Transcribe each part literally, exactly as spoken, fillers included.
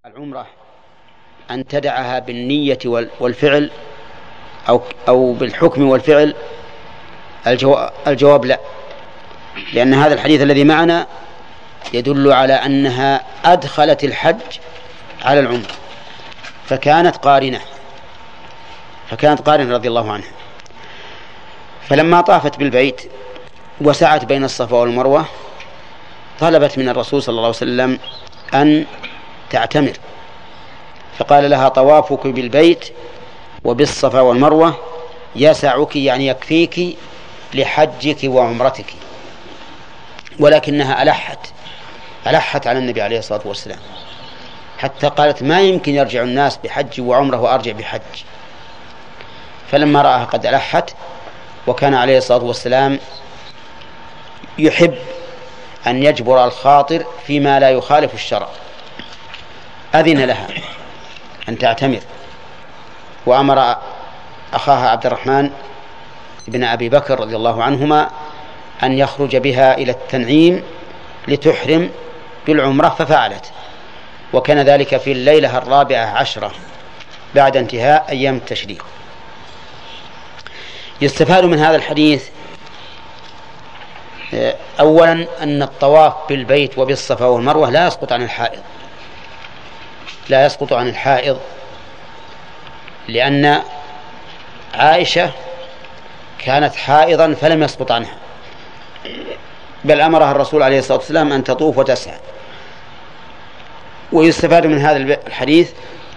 العمرة أن تدعها بالنية والفعل أو أو بالحكم والفعل؟ الجواب لا، لأن هذا الحديث الذي معنا يدل على أنها أدخلت الحج على العمرة، فكانت قارنة فكانت قارنة رضي الله عنها. فلما طافت بالبيت وسعت بين الصفا والمروة طلبت من الرسول صلى الله عليه وسلم أن تعتمر، فقال لها: طوافك بالبيت وبالصفا والمروة يسعك، يعني يكفيك لحجك وعمرتك. ولكنها ألحت ألحت على النبي عليه الصلاة والسلام، حتى قالت: ما يمكن يرجع الناس بحج وعمره وأرجع بحج. فلما رآها قد ألحت، وكان عليه الصلاة والسلام يحب أن يجبر الخاطر فيما لا يخالف الشرع، أذن لها أن تعتمر، وأمر أخاها عبد الرحمن بن أبي بكر رضي الله عنهما أن يخرج بها إلى التنعيم لتحرم بالعمرة، ففعلت، وكان ذلك في الليلة الرابعة عشرة بعد انتهاء أيام التشريق. يستفاد من هذا الحديث أولا أن الطواف بالبيت وبالصفا والمروة لا يسقط عن الحائض لا يسقط عن الحائض لأن عائشة كانت حائضا فلم يسقط عنها، بل أمرها الرسول عليه الصلاة والسلام أن تطوف وتسعى. ويستفاد من هذا الحديث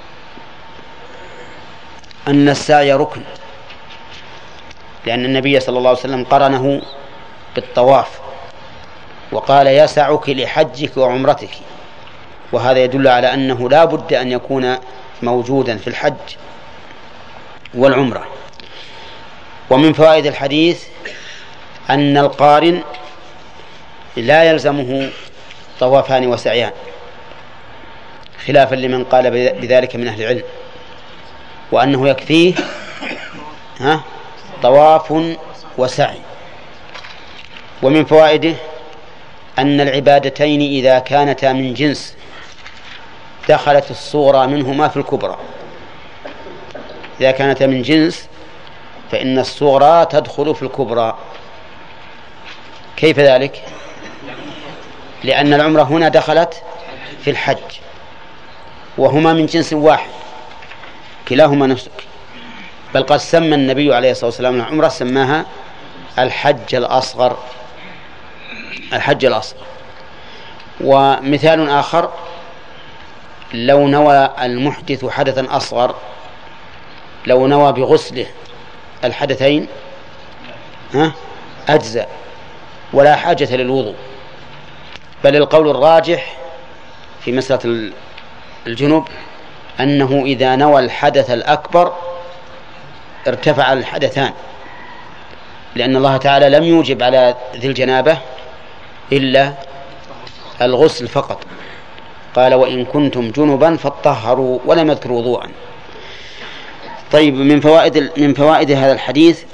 أن السعي ركن، لأن النبي صلى الله عليه وسلم قرنه بالطواف وقال: يسعك لحجك وعمرتك، وهذا يدل على أنه لا بد أن يكون موجودا في الحج والعمرة. ومن فوائد الحديث أن القارن لا يلزمه طوافان وسعيان، خلافا لمن قال بذلك من أهل العلم، وأنه يكفيه ها طواف وسعي. ومن فوائده أن العبادتين إذا كانتا من جنس دخلت الصغرى منهما في الكبرى. إذا كانتا من جنس فإن الصغرى تدخل في الكبرى. كيف ذلك؟ لأن العمرة هنا دخلت في الحج، وهما من جنس واحد، كلاهما نسك، بل قد سمى النبي عليه الصلاة والسلام العمرة سماها الحج الأصغر الحج الأصغر. ومثال آخر: لو نوى المحدث حدثا أصغر، لو نوى بغسله الحدثين ها أجزاء ولا حاجة للوضوء. بل القول الراجح في مسألة الجنوب أنه إذا نوى الحدث الأكبر ارتفع الحدثان، لأن الله تعالى لم يوجب على ذي الجنابة إلا الغسل فقط، قال: وإن كنتم جنبا فاطهروا، ولم يذكر وضوءا. طيب، من فوائد من فوائد هذا الحديث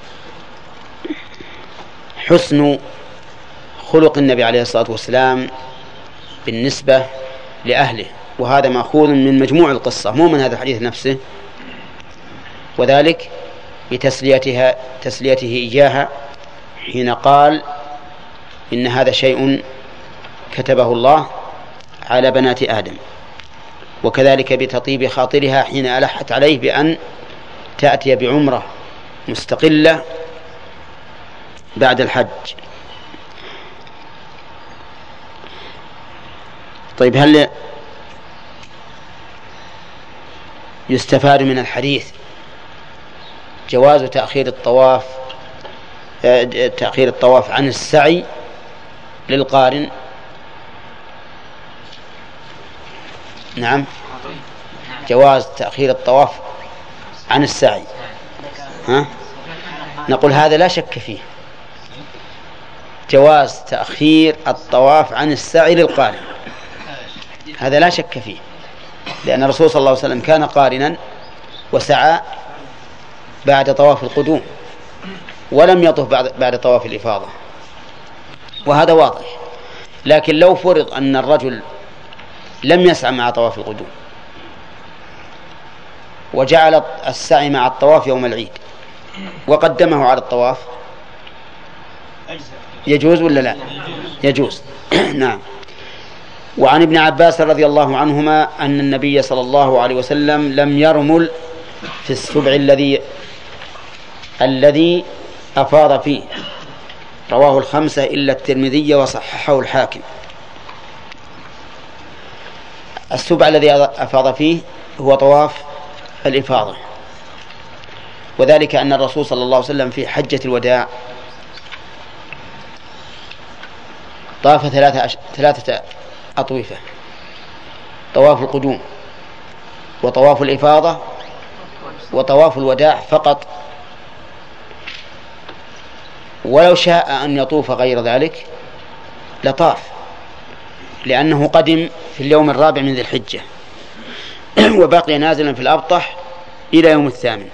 حسن خلق النبي عليه الصلاة والسلام بالنسبة لأهله، وهذا مأخوذ من مجموع القصة مو من هذا الحديث نفسه، وذلك بتسليتها تسليته إياها حين قال: إن هذا شيء كتبه الله على بنات آدم. وكذلك بتطيب خاطرها حين ألحت عليه بأن تأتي بعمرة مستقلة بعد الحج. طيب، هل يستفاد من الحديث جواز تأخير الطواف تأخير الطواف عن السعي للقارن؟ نعم، جواز تأخير الطواف عن السعي. ها؟ نقول هذا لا شك فيه، جواز تأخير الطواف عن السعي للقارن، هذا لا شك فيه، لأن الرسول صلى الله عليه وسلم كان قارنا وسعى بعد طواف القدوم، ولم يطف بعد, بعد طواف الإفاضة، وهذا واضح. لكن لو فرض أن الرجل لم يسعى مع طواف القدوم، وجعل السعي مع الطواف يوم العيد وقدمه على الطواف، يجوز ولا لا؟ يجوز. نعم. وعن ابن عباس رضي الله عنهما أن النبي صلى الله عليه وسلم لم يرمل في السبع الذي الذي أفاض فيه، رواه الخمسة إلا الترمذي وصححه الحاكم. السبع الذي أفاض فيه هو طواف الإفاضة، وذلك أن الرسول صلى الله عليه وسلم في حجة الوداع طاف ثلاثة, أش... ثلاثة أطوفة: طواف القدوم وطواف الإفاضة وطواف الوداع فقط. ولو شاء أن يطوف غير ذلك لطاف، لأنه قدم في اليوم الرابع من ذي الحجة وبقي نازلا في الأبطح إلى يوم الثامن.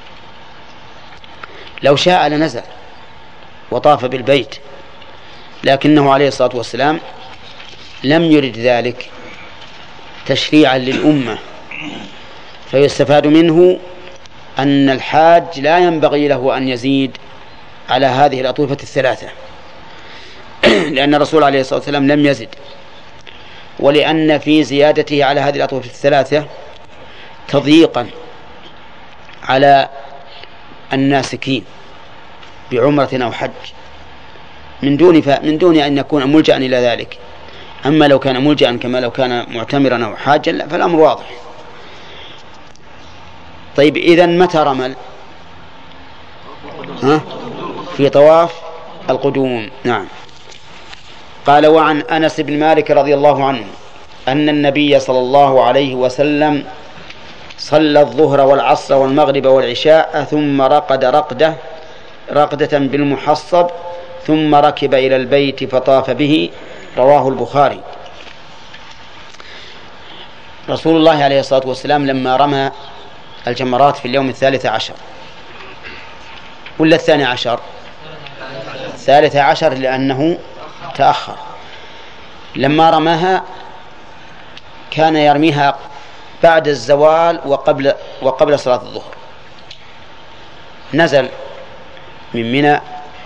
لو شاء لنزل وطاف بالبيت، لكنه عليه الصلاة والسلام لم يرد ذلك تشريعا للأمة، فيستفاد منه أن الحاج لا ينبغي له أن يزيد على هذه الأطوفة الثلاثة لأن الرسول عليه الصلاة والسلام لم يزد، ولأن في زيادته على هذه الأطوفة الثلاثة تضييقا على الناسكين بعمرة أو حج من دون ف... من دون أن يكون ملجأ إلى ذلك. أما لو كان ملجأ كما لو كان معتمرا أو حاجا فالأمر واضح. طيب، إذن متى رمل؟ ها؟ في طواف القدوم. نعم. قال: وعن أنس بن مالك رضي الله عنه أن النبي صلى الله عليه وسلم صلى الظهر والعصر والمغرب والعشاء ثم رقد رقدة رقدة بالمحصب ثم ركب إلى البيت فطاف به، رواه البخاري. رسول الله عليه الصلاة والسلام لما رمى الجمرات في اليوم الثالث عشر ولا الثاني عشر؟ الثالث عشر لأنه تأخر. لما رماها كان يرميها بعد الزوال وقبل وقبل صلاة الظهر. نزل من منى،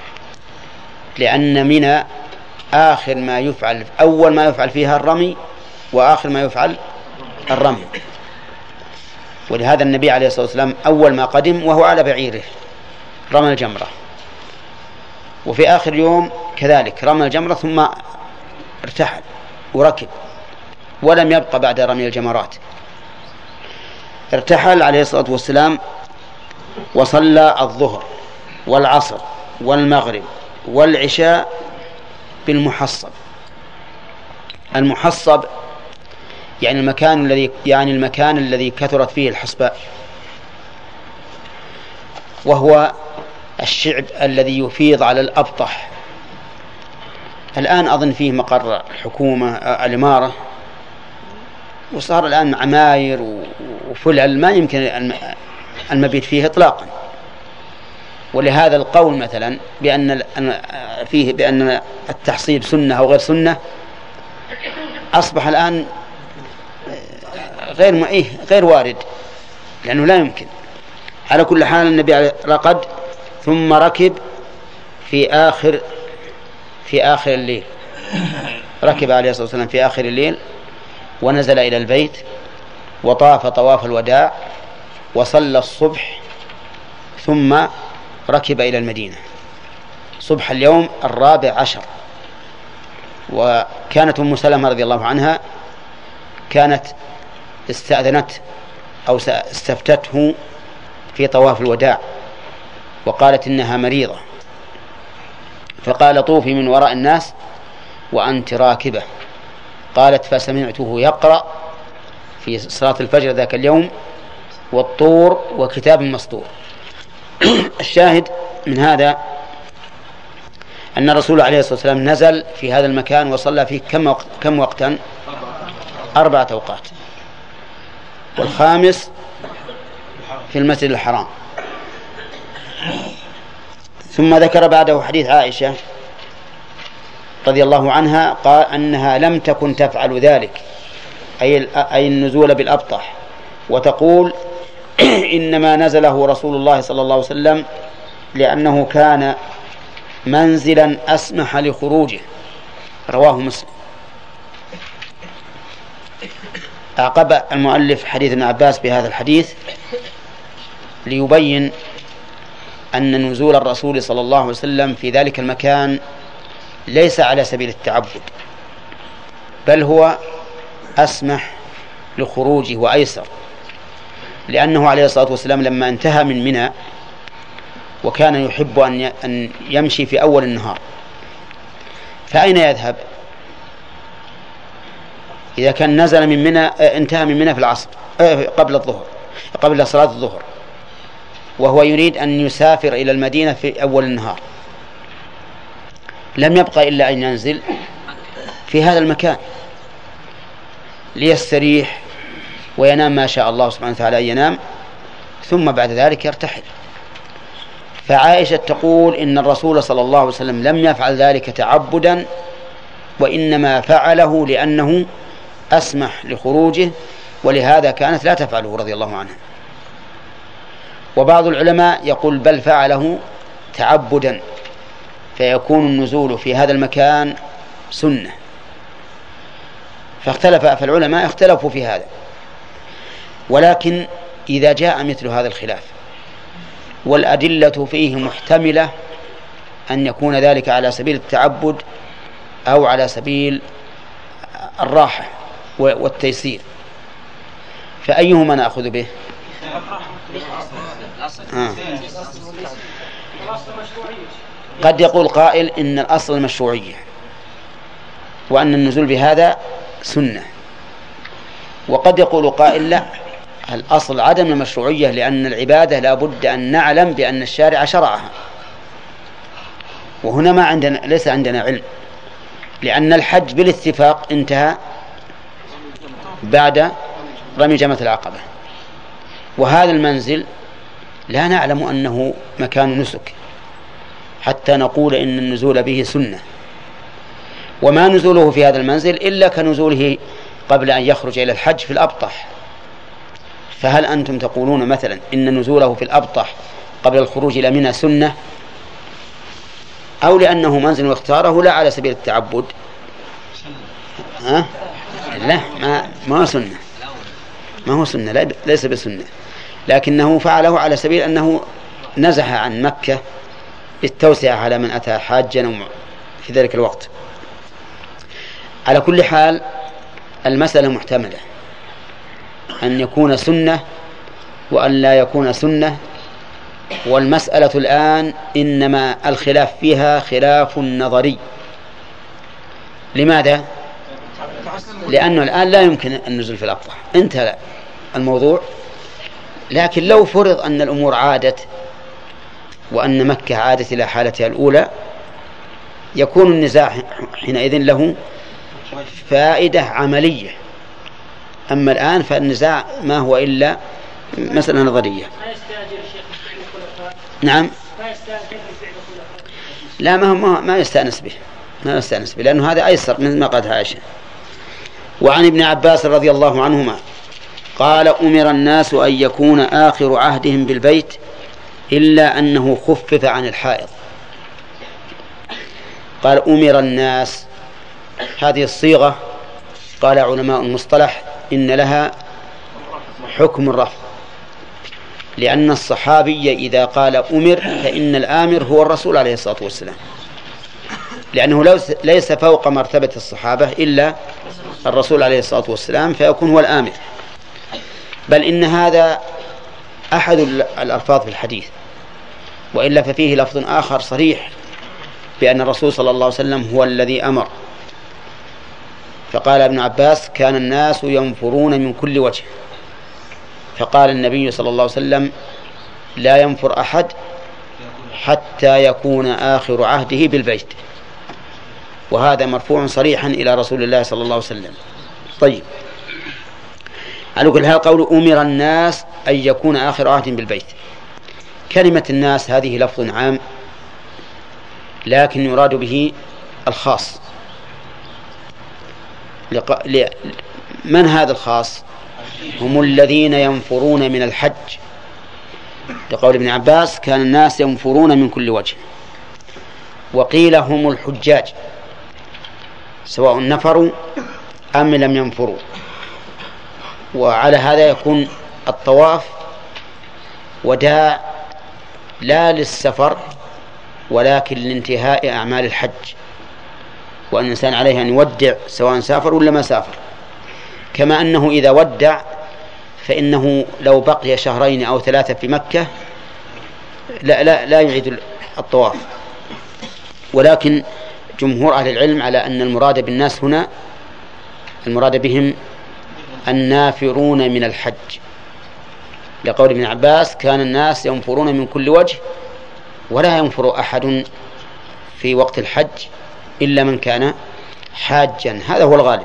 لأن منى آخر ما يفعل أول ما يفعل فيها الرمي وآخر ما يفعل الرمي، ولهذا النبي عليه الصلاة والسلام أول ما قدم وهو على بعيره رمى الجمرة، وفي آخر يوم كذلك رمى الجمرة ثم ارتحل وركب، ولم يبقى بعد رمي الجمرات. ارتحل عليه الصلاة والسلام وصلى الظهر والعصر والمغرب والعشاء بالمحصب. المحصب يعني المكان الذي يعني المكان الذي كثرت فيه الحصباء، وهو الشعب الذي يفيض على الأبطح. الآن أظن فيه مقر الحكومة الإمارة، وصار الآن عماير وفلل ما يمكن المبيت فيه إطلاقا. ولهذا القول مثلا بأن فيه بأن التحصيب سنة أو غير سنة أصبح الآن غير معيه غير وارد، لأنه لا يمكن. على كل حال النبي رقد ثم ركب في آخر في آخر الليل، ركب عليه الصلاة والسلام في آخر الليل ونزل إلى البيت وطاف طواف الوداع وصلى الصبح ثم ركب إلى المدينة صبح اليوم الرابع عشر. وكانت أم سلمة رضي الله عنها كانت استأذنت أو استفتته في طواف الوداع وقالت إنها مريضة، فقال: طوفي من وراء الناس وأنت راكبة. قالت: فسمعته يقرأ في صلاة الفجر ذاك اليوم والطور وكتاب مسطور. الشاهد من هذا أن الرسول عليه الصلاة والسلام نزل في هذا المكان وصلى فيه كم وقت كم وقتا؟ أربعة أوقات، والخامس في المسجد الحرام. ثم ذكر بعده حديث عائشة رضي الله عنها قال أنها لم تكن تفعل ذلك أي أي النزول بالأبطح، وتقول إنما نزله رسول الله صلى الله عليه وسلم لأنه كان منزلا أسمح لخروجه، رواه مسلم. أعقب المؤلف حديث ابن عباس بهذا الحديث ليبين أن نزول الرسول صلى الله عليه وسلم في ذلك المكان ليس على سبيل التعبد، بل هو أسمح لخروجه وأيسر، لأنه عليه الصلاة والسلام لما انتهى من منى وكان يحب أن يمشي في أول النهار، فأين يذهب؟ إذا كان نزل من منى انتهى من منى في العصر قبل الظهر قبل صلاة الظهر، وهو يريد أن يسافر إلى المدينة في أول النهار، لم يبقى إلا أن ينزل في هذا المكان ليستريح وينام ما شاء الله سبحانه وتعالى أن ينام، ثم بعد ذلك يرتحل. فعائشة تقول إن الرسول صلى الله عليه وسلم لم يفعل ذلك تعبدا، وإنما فعله لأنه أسمح لخروجه، ولهذا كانت لا تفعله رضي الله عنها. وبعض العلماء يقول بل فعله تعبدا، فيكون النزول في هذا المكان سنة. فاختلف فالعلماء اختلفوا في هذا، ولكن إذا جاء مثل هذا الخلاف والأدلة فيه محتملة أن يكون ذلك على سبيل التعبد أو على سبيل الراحة والتيسير، فأيهما نأخذ به؟ آه. قد يقول قائل إن الأصل المشروعية وأن النزول بهذا سنة، وقد يقول قائل لا، الأصل عدم المشروعية، لأن العبادة لا بد أن نعلم بأن الشارع شرعها، وهنا ما عندنا ليس عندنا علم، لأن الحج بالاتفاق انتهى بعد رمي جمرة العقبة، وهذا المنزل لا نعلم أنه مكان نسك حتى نقول إن النزول به سنة، وما نزوله في هذا المنزل إلا كنزوله قبل أن يخرج إلى الحج في الأبطح. فهل أنتم تقولون مثلا إن نزوله في الأبطح قبل الخروج إلى منى سنة، أو لأنه منزل واختاره لا على سبيل التعبد؟ ها؟ لا، ما ما هو سنة، ما هو سنة، لا ليس بسنة، لكنه فعله على سبيل أنه نزح عن مكة للتوسعة على من أتى حاجا في ذلك الوقت. على كل حال المسألة محتملة، أن يكون سنة وأن لا يكون سنة، والمسألة الآن إنما الخلاف فيها خلاف نظري. لماذا؟ لأنه الآن لا يمكن النزول في الأبطح، انتهى الموضوع. لكن لو فرض أن الأمور عادت وأن مكة عادت إلى حالتها الأولى، يكون النزاع حينئذ له فائدة عملية. أما الآن فالنزاع ما هو إلا مسألة نظرية. نعم، لا ما هو ما يستأنس به، ما يستأنس به، لأنه هذا أيسر من ما قالت عائشة. وعن ابن عباس رضي الله عنهما قال: أمر الناس أن يكون آخر عهدهم بالبيت إلا أنه خفف عن الحائض. قال أمر الناس، هذه الصيغة قال علماء المصطلح إن لها حكم الرفع، لأن الصحابي إذا قال أمر فإن الآمر هو الرسول عليه الصلاة والسلام، لأنه ليس فوق مرتبة الصحابة إلا الرسول عليه الصلاة والسلام، فيكون هو الآمر. بل إن هذا أحد الألفاظ في الحديث، وإلا ففيه لفظ آخر صريح بأن الرسول صلى الله عليه وسلم هو الذي أمر. فقال ابن عباس: كان الناس ينفرون من كل وجه، فقال النبي صلى الله عليه وسلم: لا ينفر أحد حتى يكون آخر عهده بالبيت. وهذا مرفوع صريحا إلى رسول الله صلى الله عليه وسلم. طيب، على كل حال قول أمر الناس أن يكون آخر عهد بالبيت، كلمة الناس هذه لفظ عام، لكن يراد به الخاص من هذا الخاص؟ هم الذين ينفرون من الحج، لقول ابن عباس كان الناس ينفرون من كل وجه. وقيل هم الحجاج سواء نفروا أم لم ينفروا. وعلى هذا يكون الطواف وداع لا للسفر ولكن لانتهاء أعمال الحج، وأن الإنسان عليه أن يودع سواء سافر ولا ما سافر. كما أنه إذا ودع فإنه لو بقي شهرين أو ثلاثة في مكة لا, لا, لا يعيد الطواف. ولكن جمهور أهل العلم على أن المراد بالناس هنا المراد بهم النافرون من الحج، لقول ابن عباس كان الناس ينفرون من كل وجه ولا ينفر أحد في وقت الحج إلا من كان حاجا، هذا هو الغالب.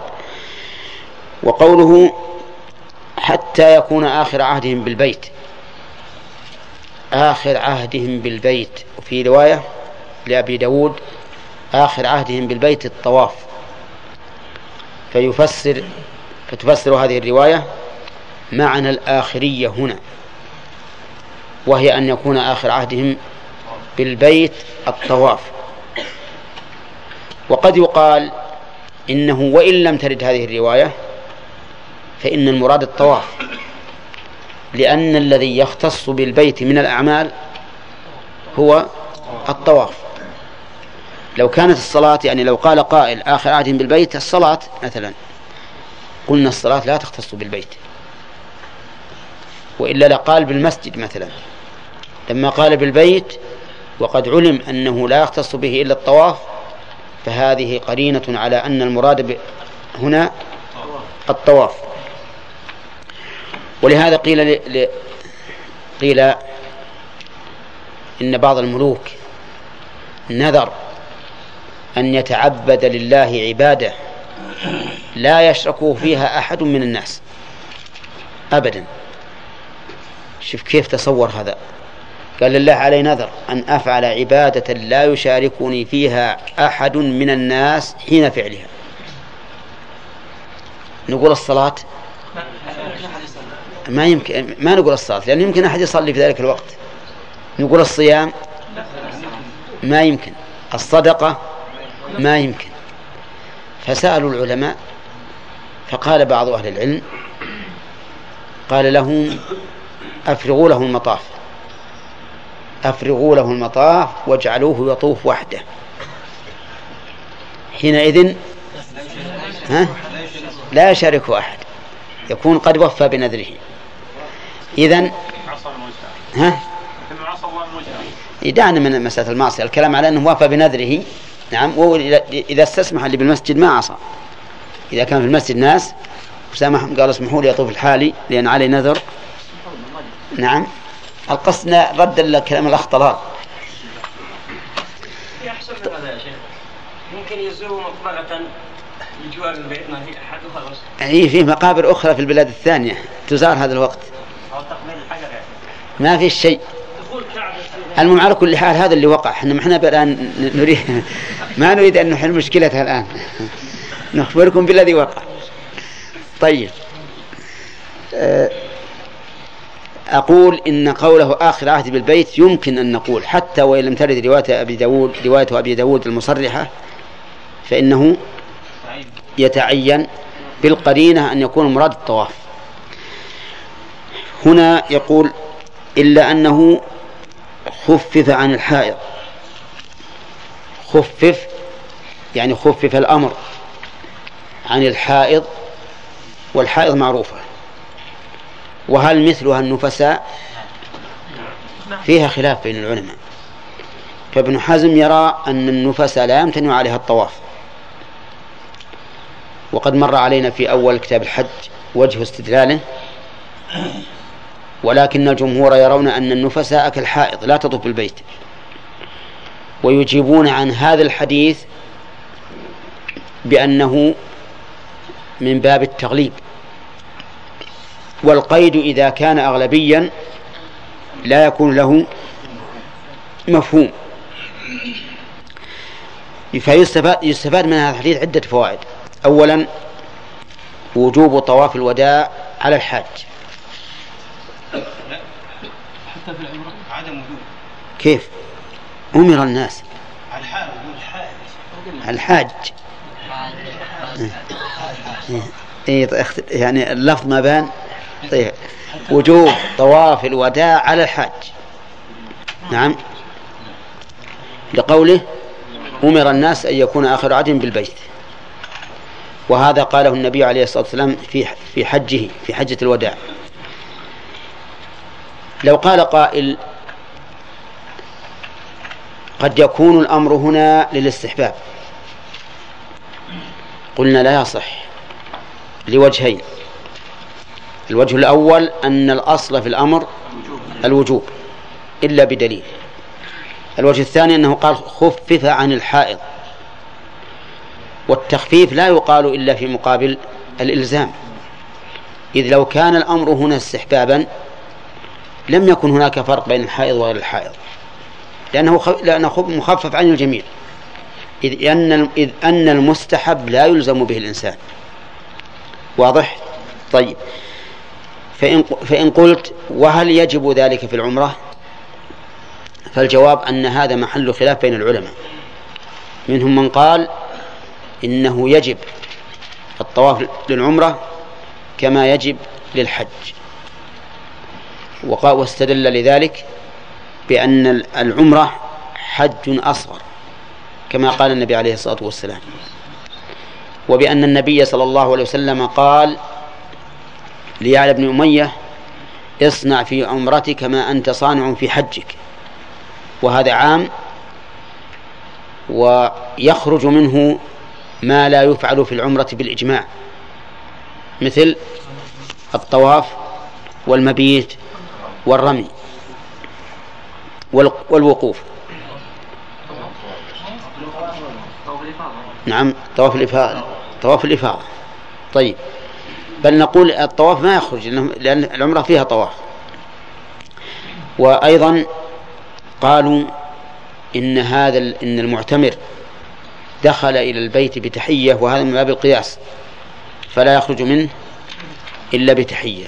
وقوله حتى يكون آخر عهدهم بالبيت، آخر عهدهم بالبيت، وفي رواية لأبي داود آخر عهدهم بالبيت الطواف، فيفسر فتفسر هذه الرواية معنى الآخرية هنا، وهي أن يكون آخر عهدهم بالبيت الطواف. وقد يقال إنه وإن لم ترد هذه الرواية فإن المراد الطواف، لأن الذي يختص بالبيت من الأعمال هو الطواف. لو كانت الصلاة، يعني لو قال قائل آخر عهدهم بالبيت الصلاة مثلا، قلنا الصلاة لا تختص بالبيت، وإلا لقال بالمسجد مثلا. لما قال بالبيت وقد علم أنه لا يختص به إلا الطواف، فهذه قرينة على أن المراد هنا الطواف. ولهذا قيل ل... قيل إن بعض الملوك نذر أن يتعبد لله عبادة لا يشركه فيها أحد من الناس أبدا. شوف كيف تصور هذا، قال لله علي نذر أن أفعل عبادة لا يشاركني فيها أحد من الناس حين فعلها. نقول الصلاة ما يمكن، ما نقول الصلاة لأن يمكن أحد يصلي في ذلك الوقت. نقول الصيام ما يمكن، الصدقة ما يمكن. فسألوا العلماء فقال بعض أهل العلم قال لهم أفرغوا له المطاف، أفرغوا له المطاف واجعلوه يطوف وحده، حينئذ ها لا يشاركه أحد، يكون قد وفى بنذره. إذن ها يدعنا من مسألة المعصية، الكلام على أنه وفى بنذره. نعم، وإذا استسمح اللي بالمسجد ما عصى. إذا كان في المسجد ناس وسامحهم قال اسمحوا لي يطوف الحالي لأن علي نذر، نعم، القصد رد الكلام الأخ طلال. يحسن من هذا يا شيخ، ممكن يزوروا مقبرة لجوار البيت ما في أحد وخلاص. أي فيه مقابر أخرى في البلاد الثانية تزار هذا الوقت، أو تقبيل الحجر يعني. ما في شيء. المهم على كل حال هذا اللي وقع. احنا احنا الآن نريد ما نريد أن نحل مشكلتها الآن، نخبركم بالذي وقع. طيب، أقول إن قوله آخر عهد بالبيت يمكن أن نقول حتى وإن لم ترد رواية أبي داود رواية أبي داود المصرحة فإنه يتعين بالقرينة أن يكون مراد الطواف. هنا يقول إلا أنه خفف عن الحائض. خفف يعني خفف الأمر عن الحائض، والحائض معروفة. وهل مثلها النفساء؟ فيها خلاف بين العلماء، فابن حزم يرى أن النفساء لا يمتنع عليها الطواف، وقد مر علينا في أول كتاب الحج وجه استدلاله. ولكن الجمهور يرون أن النفساء كالحائض لا تطوف بالبيت، ويجيبون عن هذا الحديث بأنه من باب التغليب، والقيد إذا كان أغلبيا لا يكون له مفهوم. فيستفاد يستفاد من هذا الحديث عدة فوائد. أولا وجوب طواف الوداع على الحاج. حتى في العمرة عدم وجوب. كيف؟ أمر الناس الحاج الحاج إيه يعني اللفظ ما بان. طيب وجوب طواف الوداع على الحاج. نعم، لقوله أمر الناس أن يكون آخر عهدهم بالبيت، وهذا قاله النبي عليه الصلاة والسلام في في حجه في حجة الوداع. لو قال قائل قد يكون الأمر هنا للاستحباب، قلنا لا يصح لوجهين. الوجه الأول أن الأصل في الأمر الوجوب إلا بدليل. الوجه الثاني أنه قال خفف عن الحائض، والتخفيف لا يقال إلا في مقابل الإلزام، إذ لو كان الأمر هنا استحبابا لم يكن هناك فرق بين الحائض وغير الحائض، لأنه لأنه مخفف عن الجميع، إذ أن إذ أن المستحب لا يلزم به الإنسان. واضح؟ طيب، فإن فإن قلت وهل يجب ذلك في العمرة؟ فالجواب أن هذا محل خلاف بين العلماء. منهم من قال إنه يجب الطواف للعمرة كما يجب للحج، واستدل لذلك بأن العمرة حج أصغر كما قال النبي عليه الصلاة والسلام، وبأن النبي صلى الله عليه وسلم قال ليعلى بن أمية اصنع في عمرتك ما أنت صانع في حجك، وهذا عام ويخرج منه ما لا يفعل في العمرة بالإجماع، مثل الطواف والمبيت والرمي والوقوف. نعم، طواف الإفاضة طواف الإفاضة. طيب، بل نقول الطواف ما يخرج لأن العمرة فيها طواف. وأيضا قالوا إن هذا إن المعتمر دخل إلى البيت بتحية، وهذا من باب القياس، فلا يخرج منه إلا بتحية.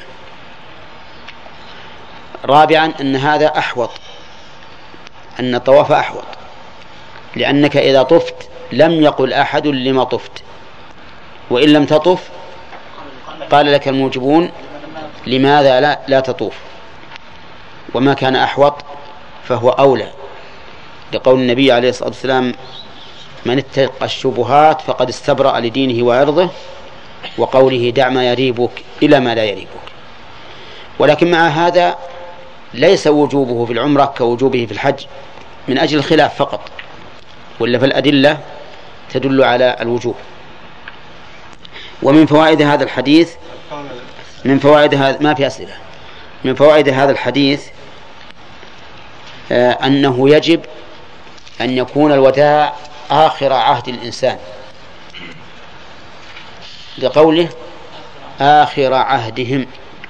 رابعا أن هذا أحوط، أن الطواف أحوط، لأنك إذا طفت لم يقل أحد لما طفت، وإن لم تطف قال لك الموجبون لماذا لا, لا تطوف. وما كان أحوط فهو أولى، لقول النبي عليه الصلاة والسلام من اتقى الشبهات فقد استبرأ لدينه وعرضه، وقوله دع ما يريبك إلى ما لا يريبك. ولكن مع هذا ليس وجوبه في العمرة كوجوبه في الحج من أجل الخلاف فقط، ولا فالأدلة تدل على الوجوب. ومن فوائد هذا الحديث من فوائد هذا ما في أسئلة من فوائد هذا الحديث آه أنه يجب أن يكون الوداع آخر عهد الإنسان، لقوله آخر عهدهم.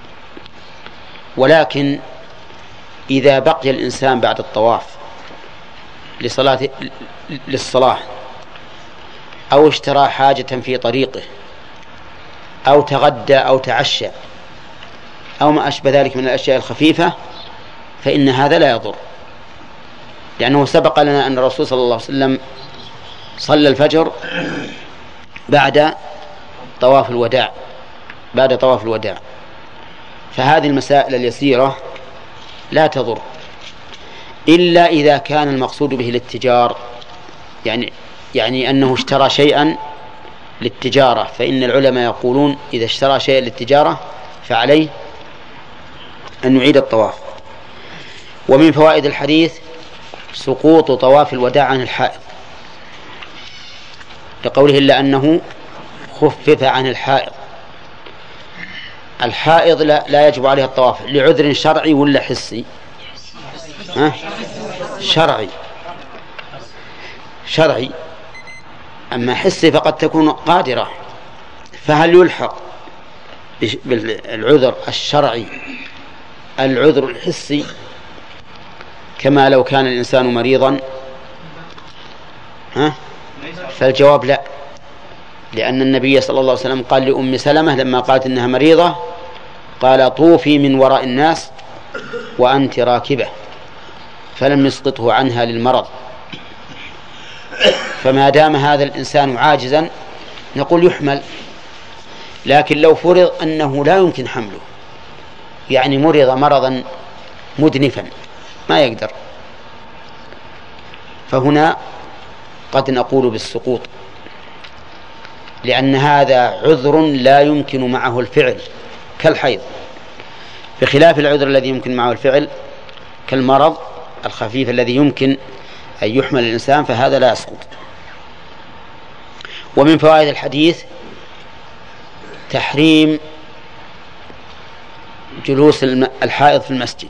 ولكن إذا بقي الإنسان بعد الطواف لصلاة للصلاة، أو اشترى حاجة في طريقه، أو تغدى أو تعشى، أو ما أشبه ذلك من الأشياء الخفيفة، فإن هذا لا يضر، لأنه سبق لنا أن الرسول صلى الله عليه وسلم صلى الفجر بعد طواف الوداع بعد طواف الوداع فهذه المسائل اليسيرة لا تضر، إلا إذا كان المقصود به الاتجار، يعني يعني أنه اشترى شيئا للتجارة، فإن العلماء يقولون إذا اشترى شيئا للتجارة فعليه أن يعيد الطواف. ومن فوائد الحديث سقوط طواف الوداع عن الحائض، لقوله إلا أنه خفف عن الحائض. الحائض لا, لا يجب عليها الطواف لعذر شرعي ولا حسي؟ ها؟ شرعي شرعي أما حسي فقد تكون قادرة، فهل يلحق بالعذر الشرعي العذر الحسي كما لو كان الإنسان مريضا؟ ها؟ فالجواب لا، لأن النبي صلى الله عليه وسلم قال لأم سلمة لما قالت إنها مريضة قال طوفي من وراء الناس وأنت راكبة، فلم يسقطه عنها للمرض. فما دام هذا الإنسان عاجزا نقول يحمل، لكن لو فرض أنه لا يمكن حمله، يعني مرض مرضا مدنفا ما يقدر، فهنا قد نقول بالسقوط، لأن هذا عذر لا يمكن معه الفعل كالحيض، بخلاف العذر الذي يمكن معه الفعل كالمرض الخفيف الذي يمكن أن يحمل الإنسان، فهذا لا يسقط. ومن فوائد الحديث تحريم جلوس الحائض في المسجد،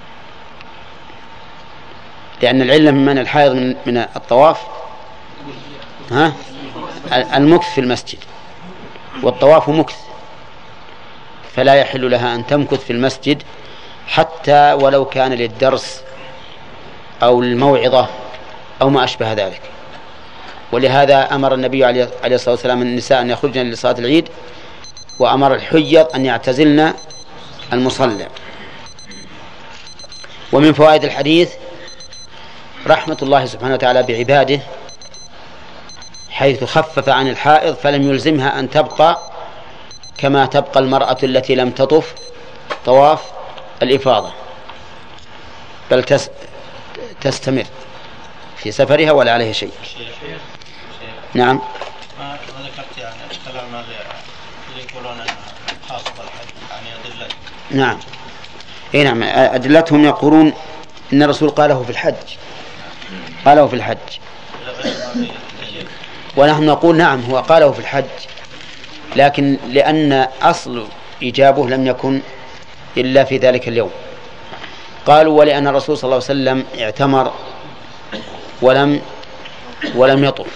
لأن العلة من من الحائض من, من الطواف ها المكث في المسجد، والطواف مكث، فلا يحل لها أن تمكث في المسجد حتى ولو كان للدرس أو الموعظة أو ما أشبه ذلك. ولهذا أمر النبي عليه الصلاة والسلام النساء أن يخرجن لصلاة العيد، وأمر الحيض أن يعتزلن المصلى. ومن فوائد الحديث رحمة الله سبحانه وتعالى بعباده، حيث خفف عن الحائض فلم يلزمها أن تبقى كما تبقى المرأة التي لم تطف طواف الإفاضة، بل تستمر في سفرها ولا عليه شيء. نعم. ما ذكرت يعني الكلام اللي يقولون أنها خاصة بالحج يعني أدلة. نعم. إيه نعم، أدلتهم يقولون إن الرسول قاله في الحج، قاله في الحج، ونحن نقول نعم هو قاله في الحج، لكن لأن أصل إجابه لم يكن إلا في ذلك اليوم. قالوا ولأن الرسول صلى الله عليه وسلم اعتمر ولم ولم يطف،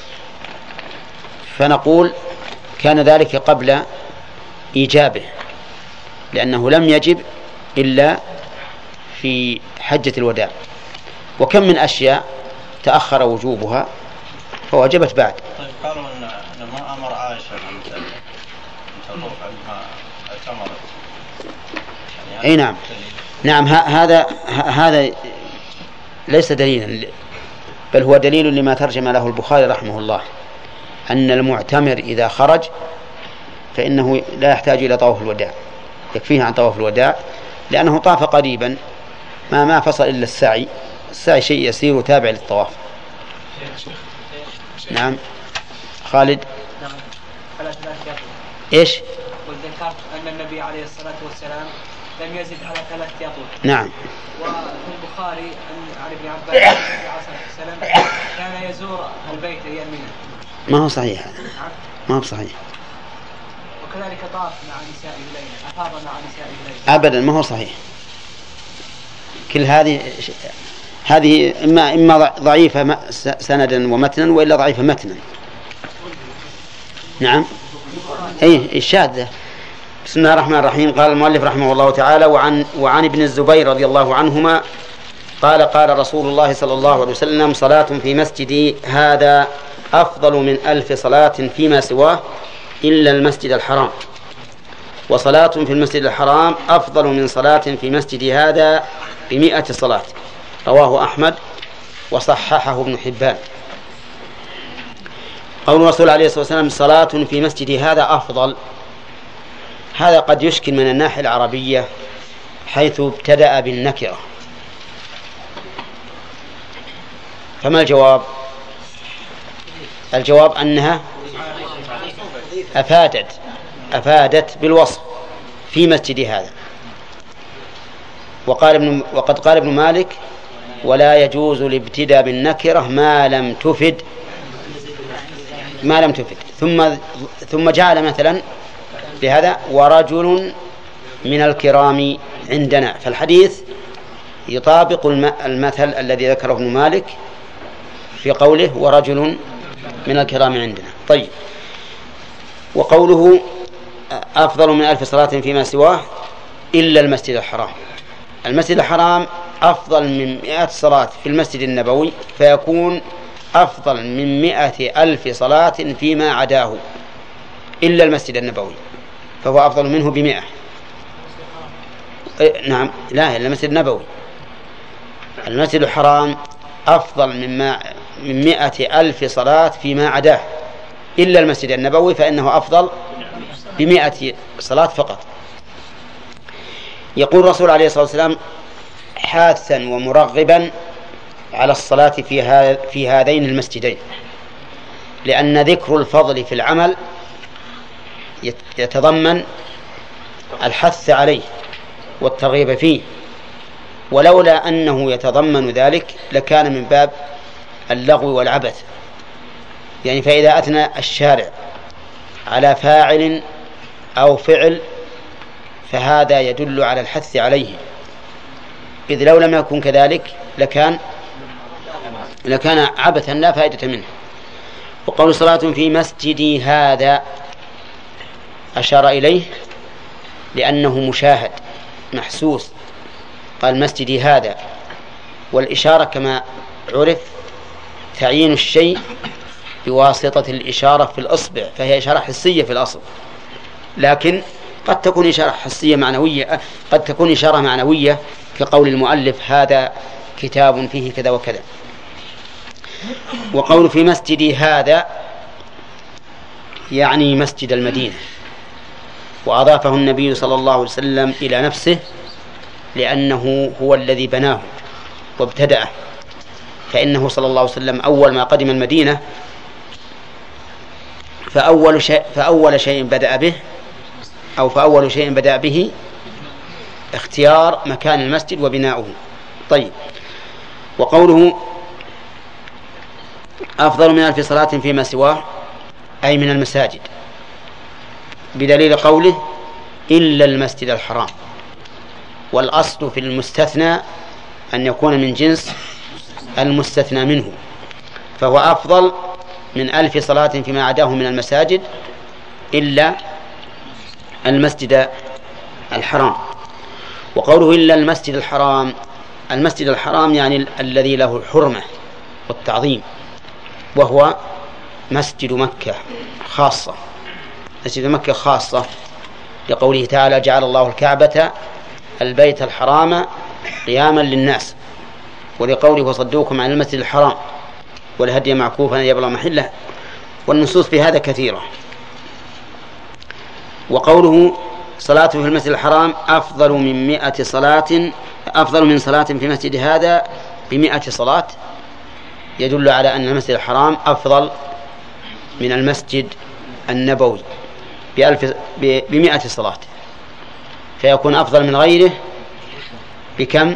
فنقول كان ذلك قبل إيجابه، لأنه لم يجب إلا في حجة الوداع، وكم من أشياء تأخر وجوبها فوجبت بعد. طيب قالوا أن ما أمر عائشة أن تطوف عندما اعتمرت. يعني أي نعم نعم هذا هذا ليس دليلا، بل هو دليل لما ترجم له البخاري رحمه الله، أن المعتمر إذا خرج فإنه لا يحتاج إلى طواف الوداع، يكفيه عن طواف الوداع، لأنه طاف قريبا ما ما فصل إلا السعي، السعي شيء يسير وتابع للطواف. نعم خالد. نعم. إيش؟ وذكرت أن النبي عليه الصلاة والسلام لم يزد على ثلاثة أطوال. نعم. وفي البخاري عن ابن عباس عليه الصلاة والسلام كان يزور البيت أيام منه. ما هو صحيح هذا، ما هو صحيح. وكذلك طاف مع نساء ليلة، أفاض مع نساء ليلة. أبدا ما هو صحيح. كل هذه هذه إما إما ضعيفة سندا ومتنا، وإلا ضعيفة متنا. نعم. أي الشاذة. بسم الله الرحمن الرحيم. قال المؤلف رحمه الله تعالى: وعن وعن ابن الزبير رضي الله عنهما قال: قال رسول الله صلى الله عليه وسلم: صلاة في مسجدي هذا أفضل من ألف صلاة فيما سواه إلا المسجد الحرام، وصلاة في المسجد الحرام أفضل من صلاة في مسجدي هذا بمئة صلاة. رواه أحمد وصححه ابن حبان. قول الرسول عليه الصلاة والسلام: صلاة في مسجدي هذا أفضل، هذا قد يشكل من الناحية العربية، حيث ابتدأ بالنكرة. فما الجواب؟ الجواب أنها أفادت أفادت بالوصف في مسجد هذا. وقال ابن وقد قال ابن مالك: ولا يجوز الابتداء بالنكرة ما لم تفد ما لم تفد ثم ثم جعل مثلا بهذا: ورجل من الكرام عندنا. فالحديث يطابق المثل الذي ذكره ابن مالك في قوله: ورجل من الكرام عندنا. طيب، وقوله أفضل من ألف صلاة فيما سواه إلا المسجد الحرام. المسجد الحرام أفضل من مئة صلاة في المسجد النبوي، فيكون أفضل من مئة ألف صلاة فيما عداه إلا المسجد النبوي فهو أفضل منه بمئة. نعم لا إلا المسجد النبوي. المسجد الحرام أفضل مما من مئة ألف صلاة فيما عداه إلا المسجد النبوي فإنه أفضل بمئة صلاة فقط. يقول الرسول عليه الصلاة والسلام حاثا ومرغبا على الصلاة في, في هذين المسجدين، لأن ذكر الفضل في العمل يتضمن الحث عليه والترغيب فيه، ولولا أنه يتضمن ذلك لكان من باب اللغو والعبث. يعني فإذا أثنى الشارع على فاعل أو فعل فهذا يدل على الحث عليه، إذ لو لم يكن كذلك لكان لكان عبثا لا فائدة منه. وقول صلاة في مسجدي هذا أشار إليه لأنه مشاهد محسوس، قال مسجدي هذا، والإشارة كما عرف تعيين الشيء بواسطة الإشارة في الأصبع، فهي إشارة حسية في الأصل، لكن قد تكون إشارة حسية معنوية، قد تكون إشارة معنوية كقول المؤلف هذا كتاب فيه كذا وكذا. وقول في مسجدي هذا يعني مسجد المدينة، وأضافه النبي صلى الله عليه وسلم إلى نفسه لأنه هو الذي بناه وابتدأه، فإنه صلى الله عليه وسلم أول ما قدم المدينة فأول شيء, فأول شيء بدأ به أو فأول شيء بدأ به اختيار مكان المسجد وبناؤه. طيب، وقوله أفضل من ألف صلاة فيما سواه أي من المساجد، بدليل قوله إلا المسجد الحرام، والأصل في المستثنى أن يكون من جنس المستثنى منه، فهو أفضل من ألف صلاة فيما عداه من المساجد إلا المسجد الحرام. وقوله إلا المسجد الحرام، المسجد الحرام يعني ال- الذي له الحرمة والتعظيم، وهو مسجد مكة خاصة، مسجد مكة خاصة لقوله تعالى جعل الله الكعبة البيت الحرام قياما للناس، ولقوله وصدوكم عن المسجد الحرام والهدي معكوفا أن يبلغ محله، والنصوص في هذا كثيرة. وقوله صلاة في المسجد الحرام أفضل من مئة صلاة أفضل من صلاة في مسجد هذا بمئة صلاة، يدل على أن المسجد الحرام أفضل من المسجد النبوي بألف بمئة صلاة، فيكون أفضل من غيره بكم؟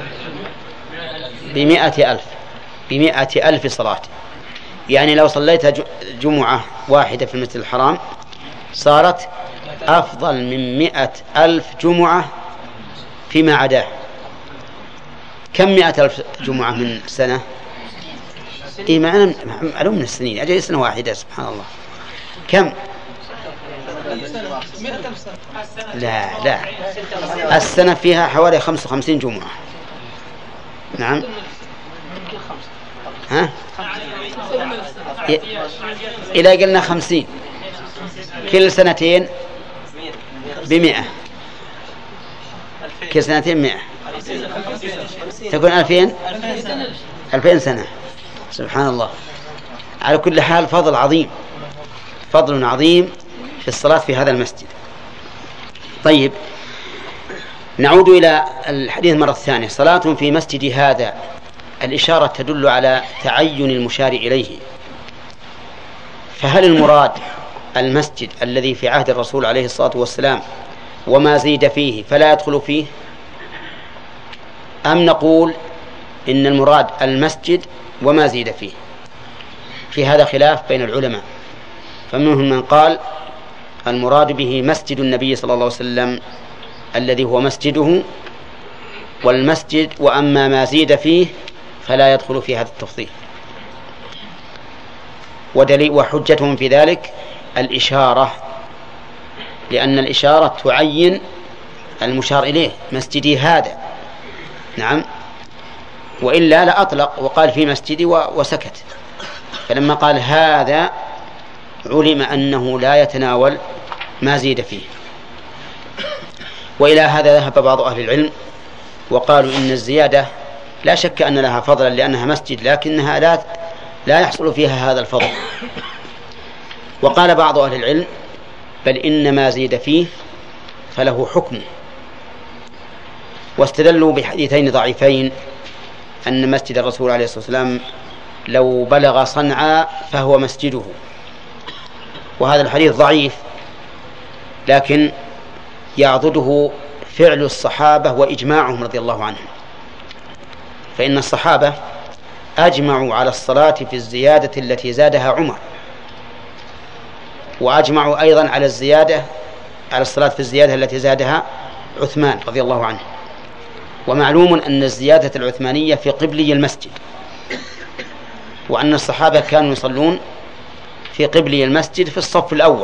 بمئة ألف بمئة ألف صلاة. يعني لو صليت جمعة واحدة في المسجد الحرام صارت أفضل من مئة ألف جمعة فيما عداه. كم مئة ألف جمعة من سنة؟ إيه معلوم معلوم من السنين، أجل سنة واحدة سبحان الله. كم؟ لا لا السنة فيها حوالي خمسة وخمسين جمعة. نعم ها؟ إذا قلنا خمسين كل سنتين بمئة، كل سنتين مئة تكون ألفين ألفين سنة. سبحان الله. على كل حال فضل عظيم، فضل عظيم في الصلاة في هذا المسجد. طيب، نعود إلى الحديث مرة ثانية. صلاة في مسجد هذا، الإشارة تدل على تعين المشار إليه، فهل المراد المسجد الذي في عهد الرسول عليه الصلاة والسلام وما زيد فيه فلا يدخل فيه، أم نقول إن المراد المسجد وما زيد فيه؟ في هذا خلاف بين العلماء، فمنهم من قال المراد به مسجد النبي صلى الله عليه وسلم الذي هو مسجده والمسجد، وأما ما زيد فيه فلا يدخل في هذا التفصيل. ودليل وحجتهم في ذلك الإشارة، لأن الإشارة تعين المشار إليه، مسجدي هذا. نعم، وإلا لا أطلق وقال في مسجدي وسكت، فلما قال هذا علم أنه لا يتناول ما زيد فيه. وإلى هذا ذهب بعض أهل العلم وقالوا إن الزيادة لا شك أن لها فضلا لأنها مسجد، لكنها لا لا يحصل فيها هذا الفضل. وقال بعض أهل العلم بل إن ما زيد فيه فله حكمه، واستدلوا بحديثين ضعيفين أن مسجد الرسول عليه الصلاة والسلام لو بلغ صنعاء فهو مسجده، وهذا الحديث ضعيف لكن يعضده فعل الصحابة وإجماعهم رضي الله عنهم، فإن الصحابة أجمعوا على الصلاة في الزيادة التي زادها عمر، وأجمعوا أيضا على الزيادة على الصلاة في الزيادة التي زادها عثمان رضي الله عنه. ومعلوم أن الزيادة العثمانية في قبلي المسجد، وأن الصحابة كانوا يصلون في قبلي المسجد في الصف الأول،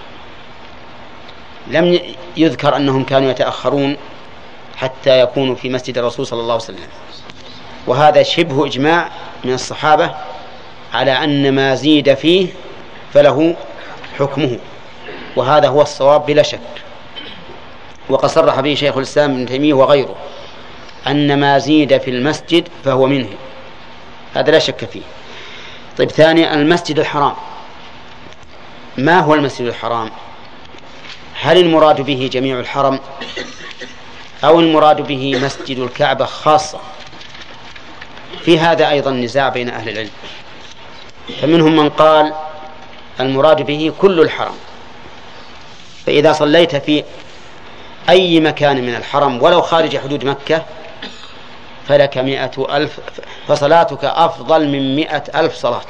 لم يذكر أنهم كانوا يتأخرون حتى يكونوا في مسجد الرسول صلى الله عليه وسلم. وهذا شبه إجماع من الصحابة على أن ما زيد فيه فله حكمه، وهذا هو الصواب بلا شك. وقد صرح به شيخ الإسلام ابن تيمية وغيره أن ما زيد في المسجد فهو منه، هذا لا شك فيه. طيب، ثانيا المسجد الحرام. ما هو المسجد الحرام؟ هل المراد به جميع الحرم أو المراد به مسجد الكعبة خاصة؟ في هذا أيضا نزاع بين أهل العلم، فمنهم من قال المراد به كل الحرم، فإذا صليت في أي مكان من الحرم ولو خارج حدود مكة فلك مئة ألف، فصلاتك أفضل من مئة ألف صلاة.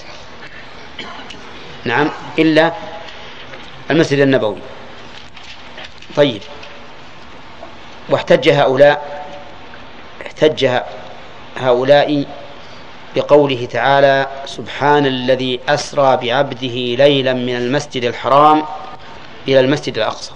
نعم، إلا المسجد النبوي. طيب، واحتج هؤلاء احتج هؤلاء بقوله تعالى سبحان الذي أسرى بعبده ليلا من المسجد الحرام إلى المسجد الأقصى،